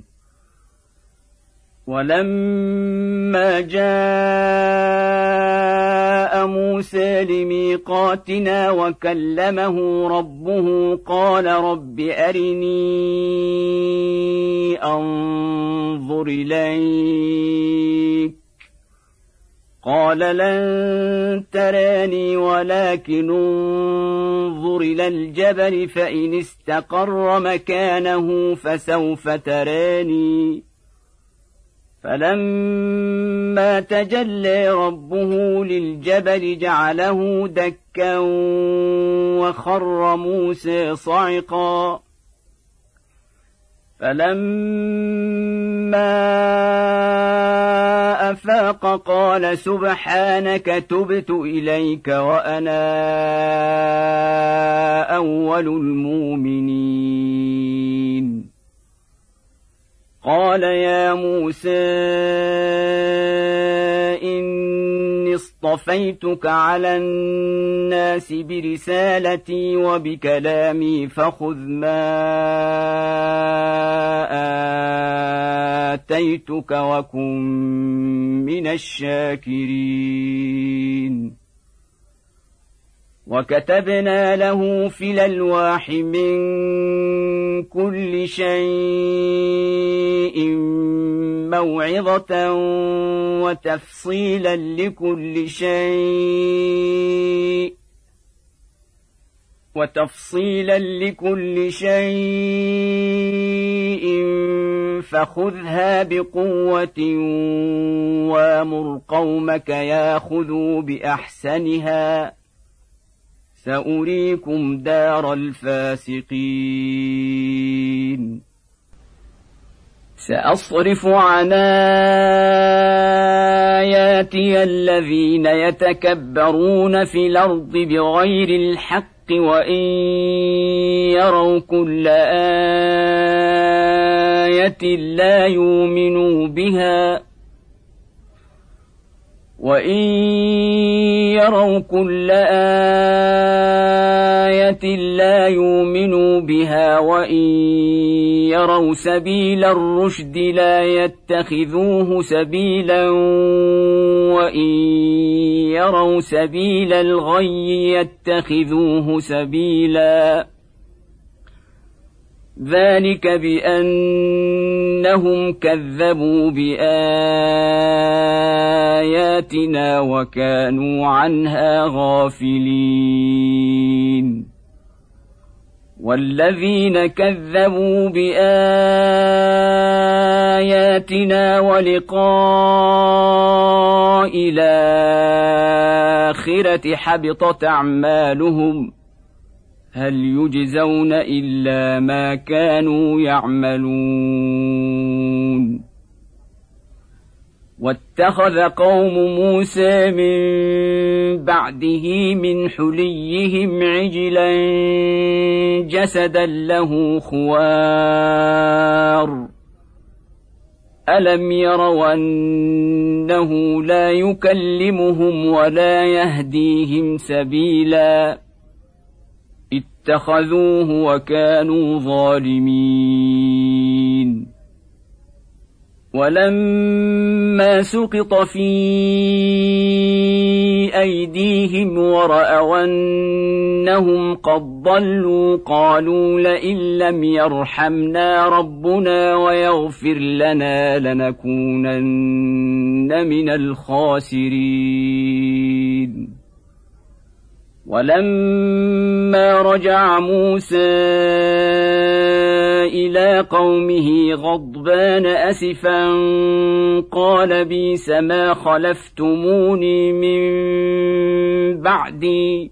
ولما جاء موسى لميقاتنا وكلمه ربه قال رب أرني أنظر إليك قال لن تراني ولكن انظر إلى الجبل فإن استقر مكانه فسوف تراني. فلما تجلى ربه للجبل جعله دكا وخر موسى صعقا. فلما أفاق قال سبحانك تبت إليك وأنا أول المؤمنين. قال يا موسى إني اصطفيتك على الناس برسالتي وبكلامي فخذ ما آتيتك وكن من الشاكرين. وكتبنا له في الألواح من كل شيء موعظة وتفصيلا لكل شيء وتفصيلا لكل شيء فخذها بقوة وامر قومك ياخذوا بأحسنها سأريكم دار الفاسقين. سأصرف عن آياتي الذين يتكبرون في الأرض بغير الحق وإن يروا كل آية لا يؤمنوا بها وإن يروا كل آية لا يؤمنوا بها وإن يروا سبيل الرشد لا يتخذوه سبيلا وإن يروا سبيل الغي يتخذوه سبيلا. ذلك بأنهم كذبوا بآياتنا وكانوا عنها غافلين. والذين كذبوا بآياتنا ولقاء الآخرة حبطت أعمالهم هل يجزون إلا ما كانوا يعملون. واتخذ قوم موسى من بعده من حليهم عجلا جسدا له خوار ألم يروا أنه لا يكلمهم ولا يهديهم سبيلا اتخذوه وكانوا ظالمين. ولما سقط في أيديهم ورأوا أنهم قد ضلوا قالوا لئن لم يرحمنا ربنا ويغفر لنا لنكونن من الخاسرين. ولما رجع موسى إلى قومه غضبان أسفا قال بئس ما خلفتموني من بعدي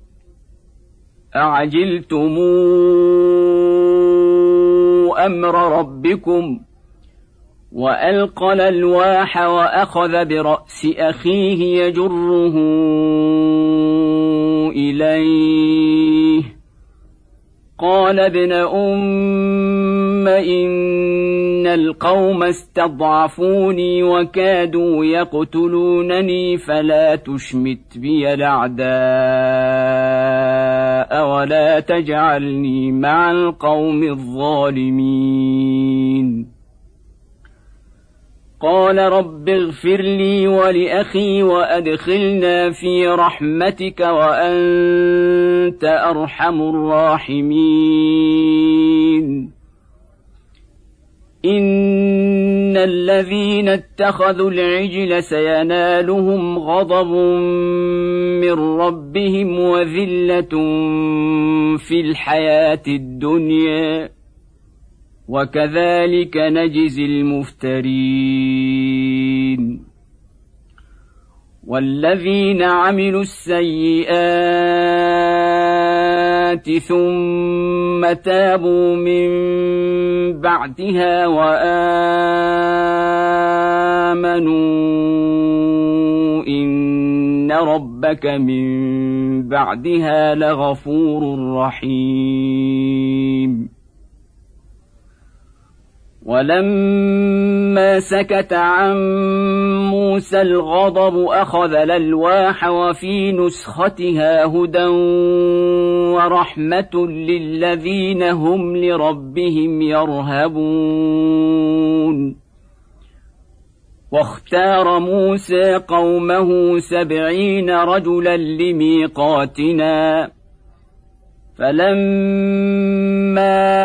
أعجلتم أمر ربكم وألقى الألواح وأخذ برأس أخيه يجره إليه قال ابن أم إن القوم استضعفوني وكادوا يقتلونني فلا تشمت بي الأعداء ولا تجعلني مع القوم الظالمين قال رب اغفر لي ولأخي وأدخلنا في رحمتك وأنت أرحم الراحمين إن الذين اتخذوا العجل سينالهم غضب من ربهم وذلة في الحياة الدنيا وكذلك نجزي المفترين والذين عملوا السيئات ثم تابوا من بعدها وآمنوا إن ربك من بعدها لغفور رحيم ولما سكت عن موسى الغضب أخذ الألواح وفي نسختها هدى ورحمة للذين هم لربهم يرهبون واختار موسى قومه سبعين رجلا لميقاتنا فلما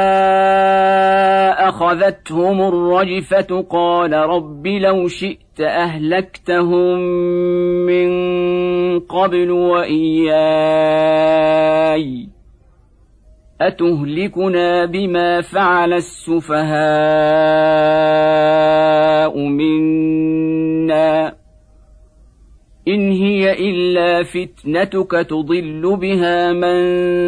أخذتهم الرجفة قال رب لو شئت أهلكتهم من قبل وإياي أتهلكنا بما فعل السفهاء منا إن هي إلا فتنتك تضل بها من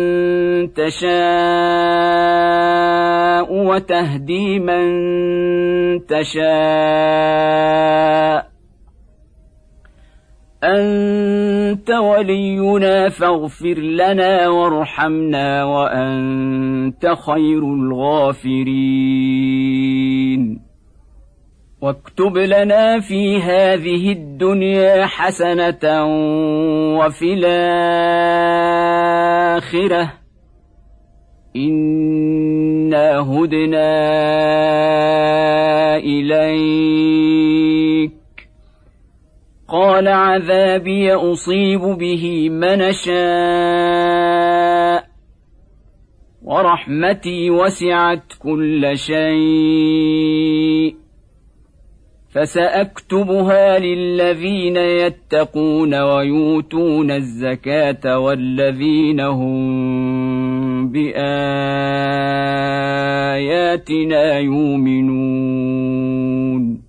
تشاء وتهدي من تشاء أنت ولينا فاغفر لنا وارحمنا وأنت خير الغافرين واكتب لنا في هذه الدنيا حسنة وفي الآخرة إنا هدنا إليك قال عذابي أصيب به من شاء ورحمتي وسعت كل شيء فسأكتبها للذين يتقون ويؤتون الزكاة والذين هم بآياتنا يؤمنون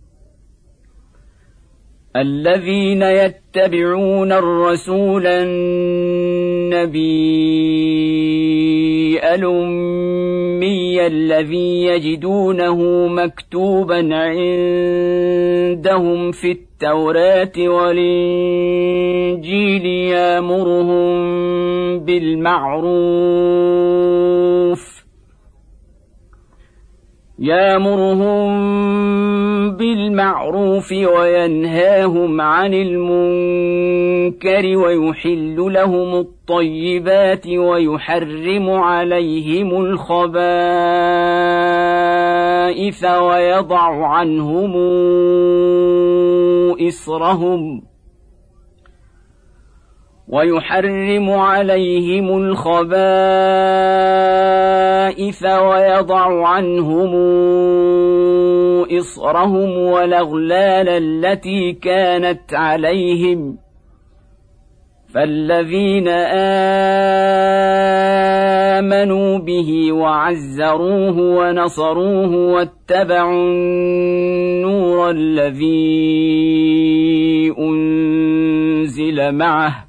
الذين يتبعون الرسول النبي الأمي الذي يجدونه مكتوبا عندهم في التوراة والإنجيل يأمرهم بالمعروف يأمرهم بالمعروف وينهاهم عن المنكر ويحل لهم الطيبات ويحرم عليهم الخبائث ويضع عنهم إصرهم ويحرم عليهم الخبائث ويضع عنهم إصرهم والأغلال التي كانت عليهم فالذين آمنوا به وعزروه ونصروه واتبعوا النور الذي أنزل معه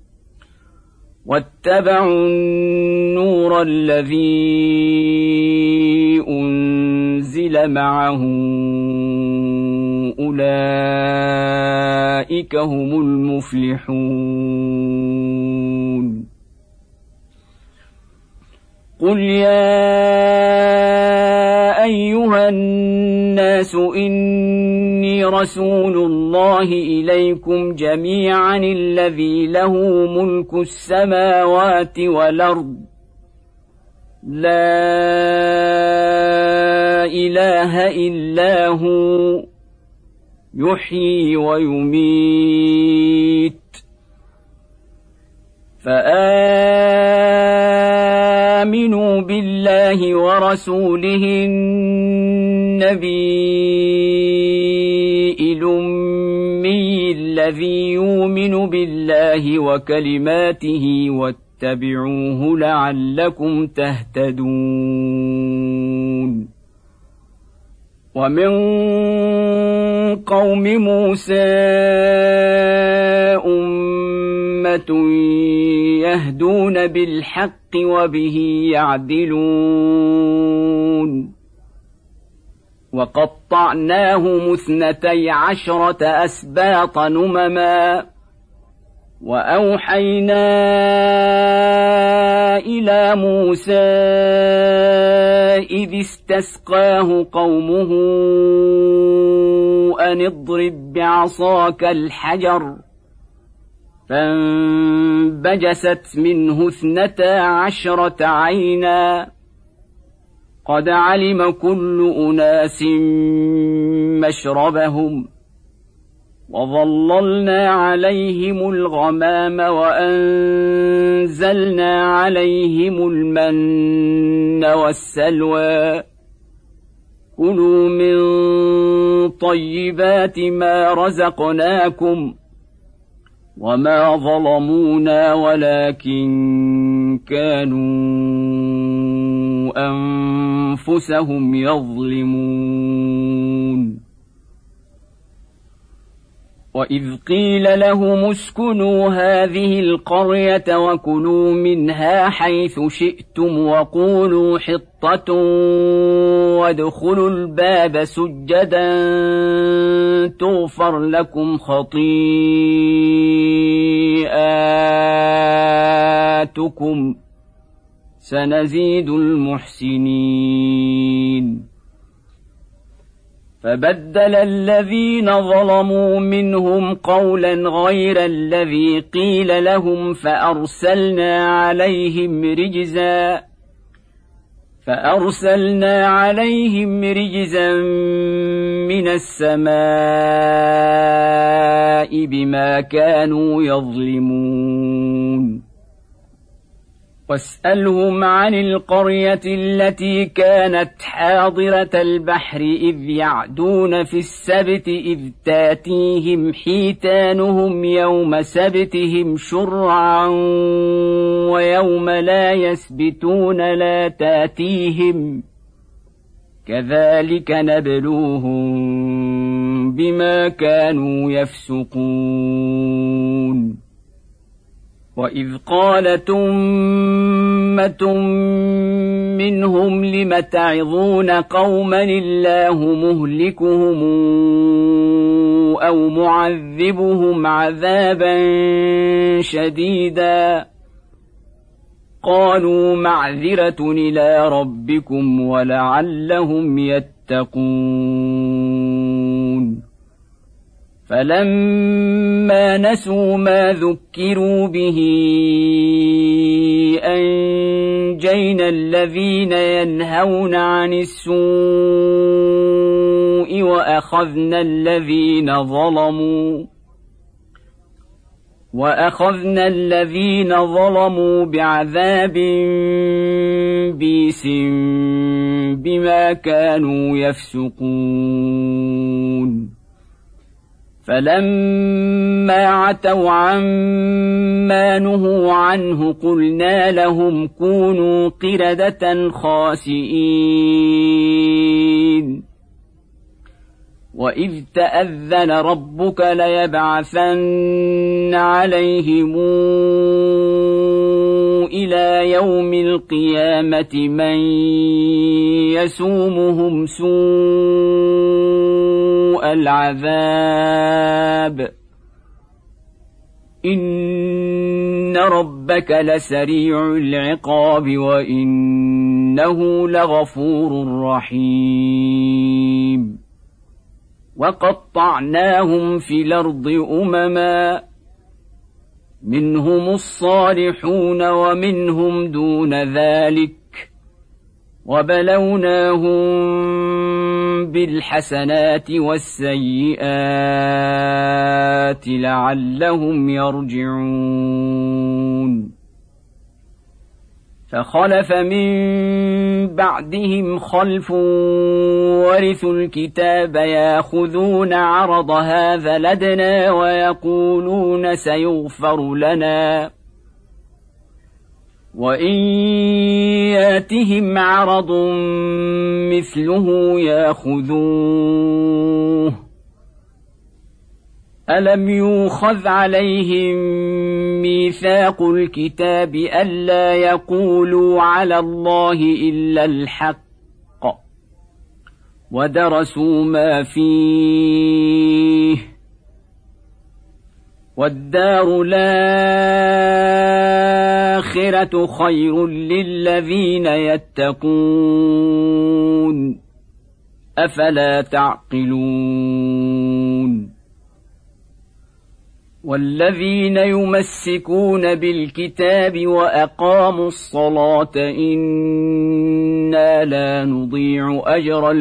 واتبعوا النور الذي أنزل أرسل معه أولئك هم المفلحون قل يا أيها الناس إني رسول الله إليكم جميعا الذي له ملك السماوات والأرض لا إله إلا هو يحيي ويميت فآمنوا بالله ورسوله النبي الأمي الذي يؤمن بالله وكلماته واتبعوه لعلكم تهتدون ومن قوم موسى أمة يهدون بالحق وبه يعدلون وقطعناهم اثنتي عشرة أسباط نمما وأوحينا إلى موسى إذ استسقاه قومه أن اضرب بعصاك الحجر فانبجست منه اثنتا عشرة عينا قد علم كل أناس مشربهم وظللنا عليهم الغمام وأنزلنا عليهم المن والسلوى كلوا من طيبات ما رزقناكم وما ظلمونا ولكن كانوا أنفسهم يظلمون وإذ قيل لهم اسكنوا هذه القرية وكلوا منها حيث شئتم وقولوا حطة وادخلوا الباب سجدا تغفر لكم خطيئاتكم سنزيد المحسنين فبدل الذين ظلموا منهم قولا غير الذي قيل لهم فأرسلنا عليهم رجزا فأرسلنا عليهم رجزا من السماء بما كانوا يظلمون واسألهم عن القرية التي كانت حاضرة البحر إذ يعدون في السبت إذ تاتيهم حيتانهم يوم سبتهم شرعا ويوم لا يسبتون لا تاتيهم كذلك نبلوهم بما كانوا يفسقون وإذ قالت أمة منهم لم تعظون قوما الله مهلكهم أو معذبهم عذابا شديدا قالوا معذرة إلى ربكم ولعلهم يتقون فلما نسوا ما ذكروا به أنجينا الذين ينهون عن السوء وأخذنا الذين ظلموا وأخذنا الذين ظلموا بعذاب بئيس بما كانوا يفسقون فلما عتوا عما نهوا عنه قلنا لهم كونوا قردة خاسئين وإذ تأذن ربك ليبعثن عليهم إلى يوم القيامة من يسومهم سوء العذاب إن ربك لسريع العقاب وإنه لغفور رحيم وقطعناهم في الأرض أمما منهم الصالحون ومنهم دون ذلك وبلوناهم بالحسنات والسيئات لعلهم يرجعون فخلف من بعدهم خلف ورثوا الكتاب ياخذون عرض هذا الأدنى ويقولون سيغفر لنا وإن ياتهم عرض مثله ياخذوه ألم يؤخذ عليهم ميثاق الكتاب ألا يقولوا على الله إلا الحق ودرسوا ما فيه والدار الآخرة خير للذين يتقون أفلا تعقلون والذين يمسكون بالكتاب وأقاموا الصلاة إنا لا نضيع أجر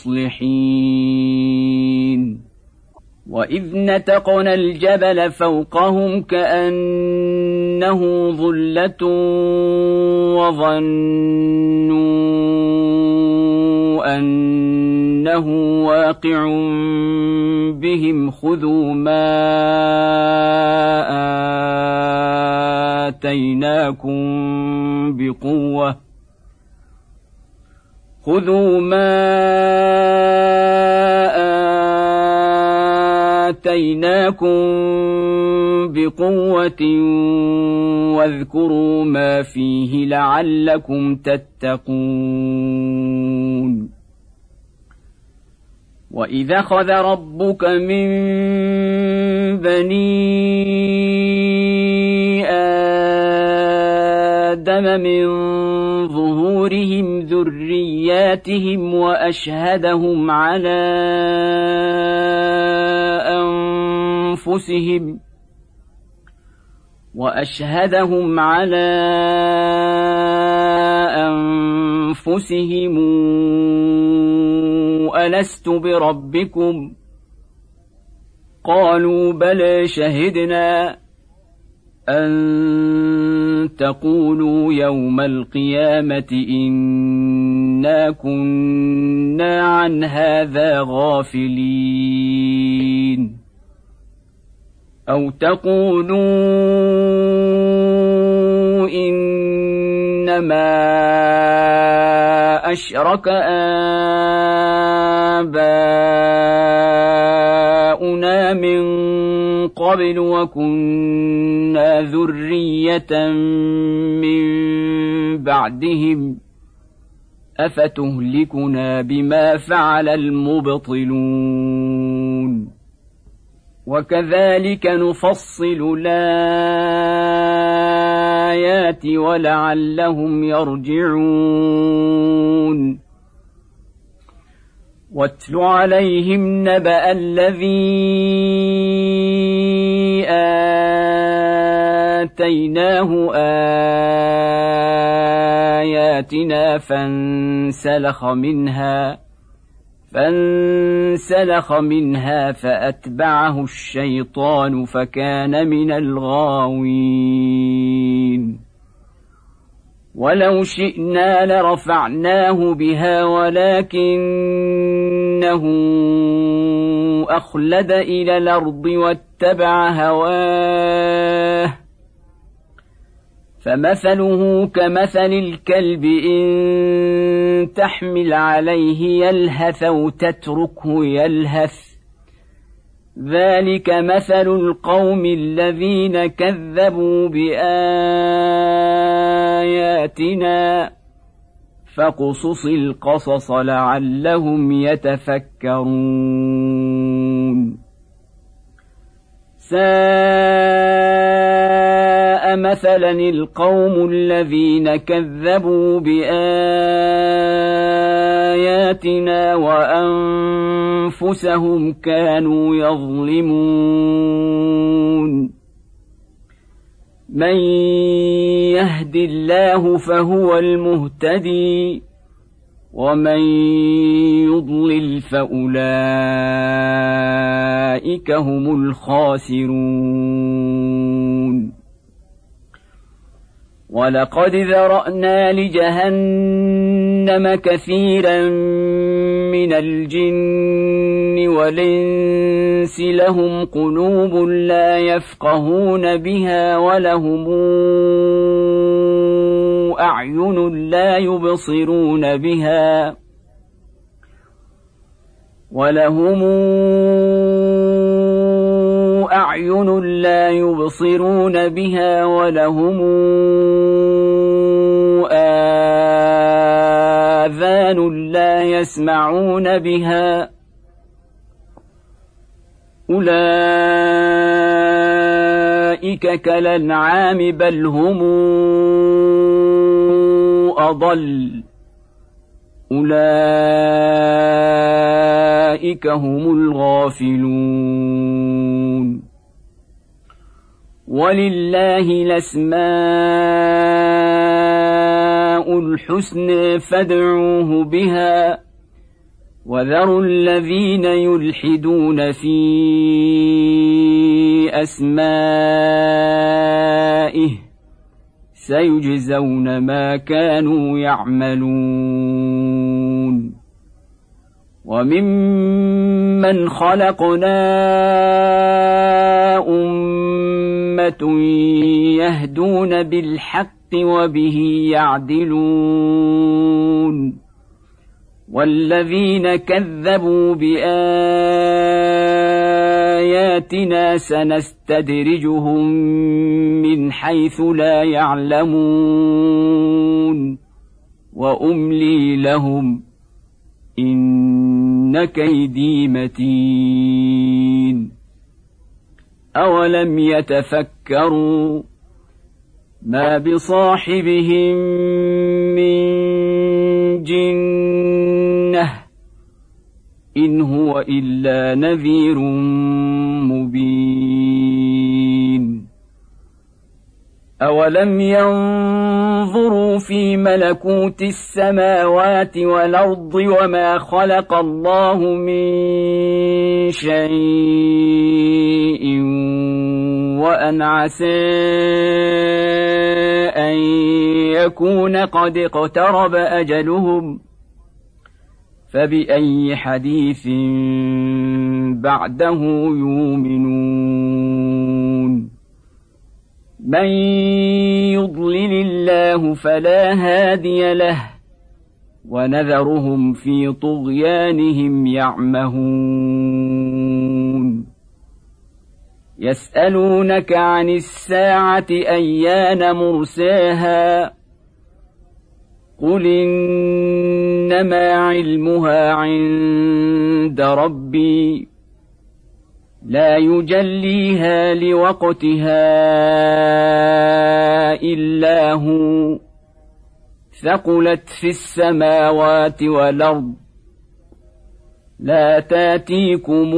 المصلحين وإذ نتقنا الجبل فوقهم كأنه ظلة وظنوا أنه واقع بهم خذوا ما آتيناكم بقوة خذوا ما آتيناكم بقوة واذكروا ما فيه لعلكم تتقون وإذا أخذ ربك من بني آدم من ظهورهم ذرياتهم وأشهدهم على أنفسهم وأشهدهم على أنفسهم ألست بربكم قالوا بلى شهدنا أن تقولوا يوم القيامة إنا كنا عن هذا غافلين أو تقولوا إنما أشرك آباؤنا من قبل وكنا ذرية من بعدهم أفتهلكنا بما فعل المبطلون وكذلك نفصل الآيات ولعلهم يرجعون واتل عليهم نبأ الذي آتيناه آياتنا فانسلخ منها فانسلخ منها فأتبعه الشيطان فكان من الغاوين ولو شئنا لرفعناه بها ولكنه أخلد إلى الأرض واتبع هواه فمثله كمثل الكلب إن تحمل عليه يلهث أو تتركه يلهث ذلك مثل القوم الذين كذبوا بآياتنا آياتنا فاقصص القصص لعلهم يتفكرون ساء مثلا القوم الذين كذبوا بآياتنا وأنفسهم كانوا يظلمون من يهد الله فهو المهتدي ومن يضلل فأولئك هم الخاسرون ولقد ذرأنا لجهنم كثيرا من الجن والإنس لهم قلوب لا يفقهون بها ولهم أعين لا يبصرون بها ولهم أعين لا يبصرون بها ولهم آذان لا يسمعون بها أولئك كالأنعام بل هم أضل أولئك هم الغافلون ولله الأسماء الحسنى فادعوه بها وذروا الذين يلحدون في أسمائه سيجزون ما كانوا يعملون وممن خلقنا أمة يهدون بالحق وبه يعدلون والذين كذبوا بآياتنا سنستدرجهم من حيث لا يعلمون وأملي لهم إن كيدي متين أولم يتفكروا ما بصاحبهم من جنة إن هو إلا نذير مبين أولم ينظروا في ملكوت السماوات والأرض وما خلق الله من شيء وأن عسى أن يكون قد اقترب أجلهم فبأي حديث بعده يؤمنون من يضلل الله فلا هادي له ونذرهم في طغيانهم يعمهون يسألونك عن الساعة أيان مرساها قل إنما علمها عند ربي لا يجليها لوقتها إلا هو ثقلت في السماوات والأرض لا تاتيكم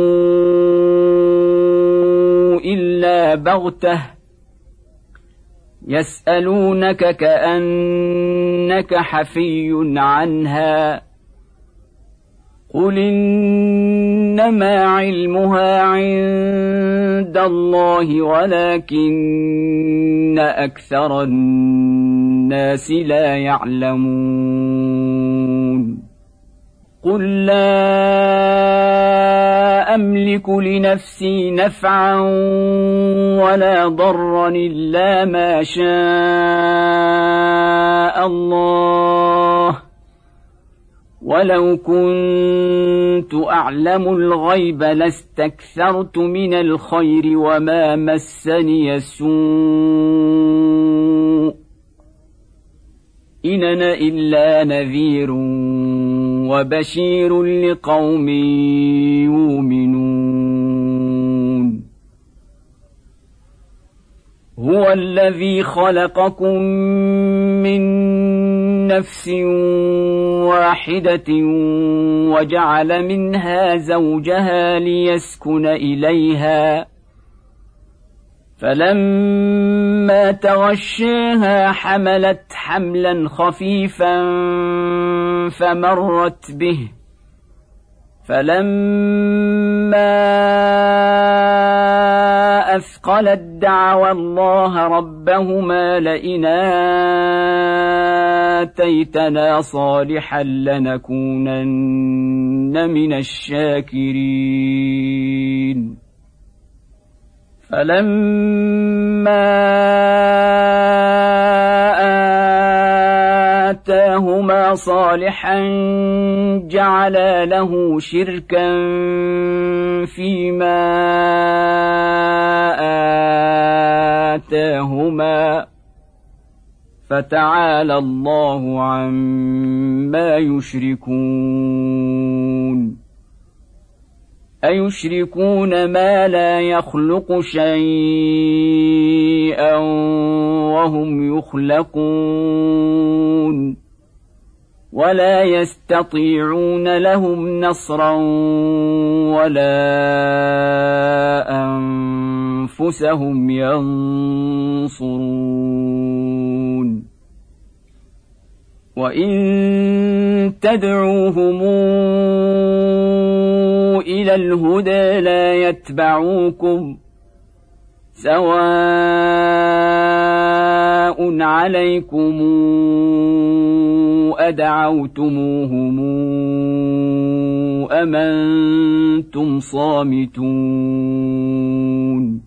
إلا بغتة يسألونك كأنك حفي عنها قل إنما علمها عند الله ولكن أكثر الناس لا يعلمون قل لا أملك لنفسي نفعا ولا ضرا إلا ما شاء الله ولو كنت أعلم الغيب لاستكثرت من الخير وما مسني السوء إن أنا إلا نذير وبشير لقوم يؤمنون هو الذي خلقكم من نفس واحدة وجعل منها زوجها ليسكن إليها فلما تغشاها حملت حملا خفيفا فمرت به فلما أثقلت دعوا الله ربهما لئن آتيتنا صالحا لنكونن من الشاكرين فلما آتاهما صالحا جعلا له شركا فيما آتاهما فتعالى الله عما يشركون أيشركون ما لا يخلق شيئا وهم يخلقون ولا يستطيعون لهم نصرا ولا أنفسهم ينصرون وإن تدعوهم إلى الهدى لا يتبعوكم سواء عليكم أدعوتموهم أم أنتم صامتون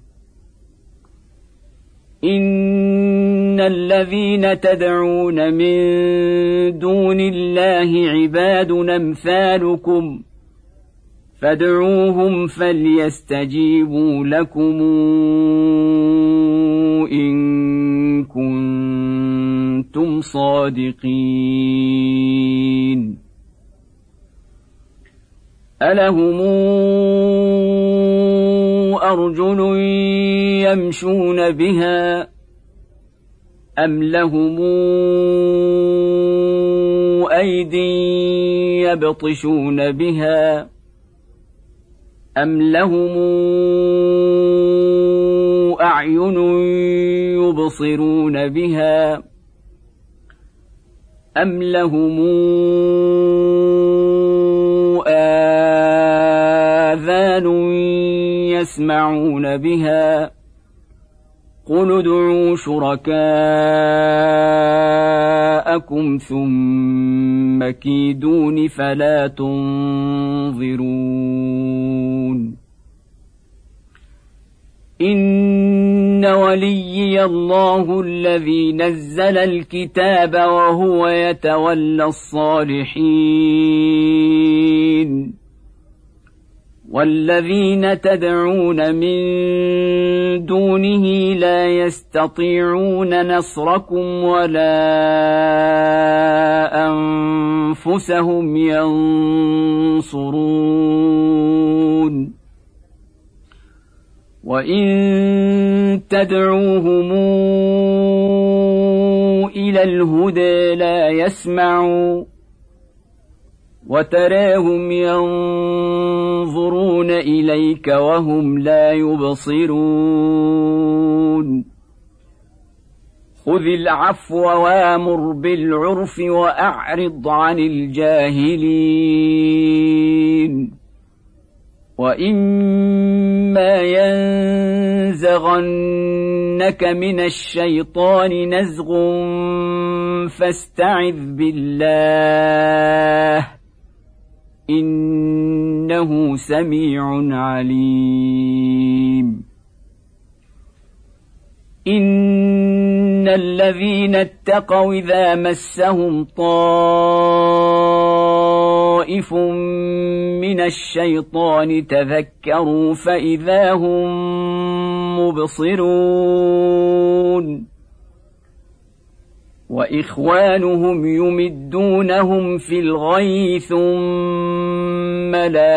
إن الذين تدعون من دون الله عباد أمثالكم فادعوهم فليستجيبوا لكم إن كنتم صادقين ألهم أرجل يمشون بها أم لهم أيدي يبطشون بها أم لهم أعين يبصرون بها أم لهم آذان يسمعون بها قل ادعوا شركاءكم ثم كيدون فلا تنظرون إن وليي الله الذي نزل الكتاب وهو يتولى الصالحين والذين تدعون من دونه لا يستطيعون نصركم ولا أنفسهم ينصرون وإن تدعوهم إلى الهدى لا يسمعوا وتراهم ينظرون إليك وهم لا يبصرون خذ العفو وامر بالعرف وأعرض عن الجاهلين وإما ينزغنك من الشيطان نزغ فاستعذ بالله إنه سميع عليم إن الذين اتقوا إذا مسهم طائف من الشيطان تذكروا فإذا هم مبصرون وإخوانهم يمدونهم في الغي ثم لا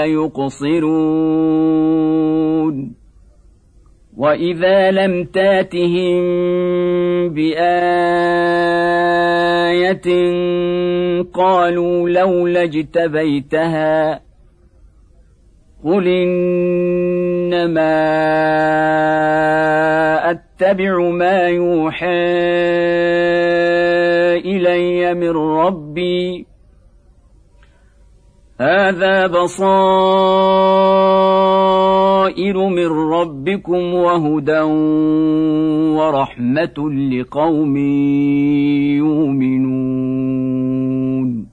يقصرون وإذا لم تاتهم بآية قالوا لولا اجتبيتها قل إنما أتبع ما يوحى إلي من ربي هذا بصائر من ربكم وهدى ورحمة لقوم يؤمنون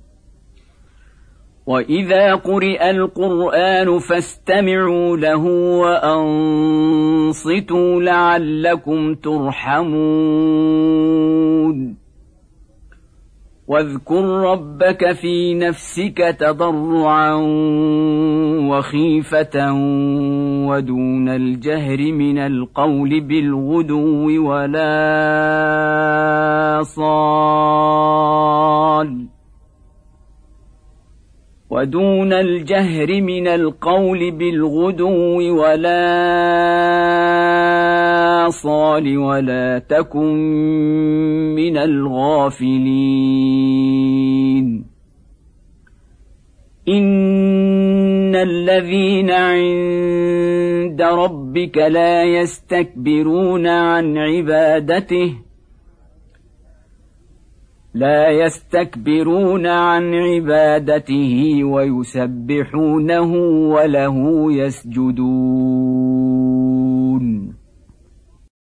وإذا قرئ القرآن فاستمعوا له وأنصتوا لعلكم ترحمون واذكر ربك في نفسك تضرعا وخيفة ودون الجهر من القول بالغدو ولا صال ودون الجهر من القول بالغدو ولا صال ولا تكن من الغافلين إن الذين عند ربك لا يستكبرون عن عبادته لا يستكبرون عن عبادته ويسبحونه وله يسجدون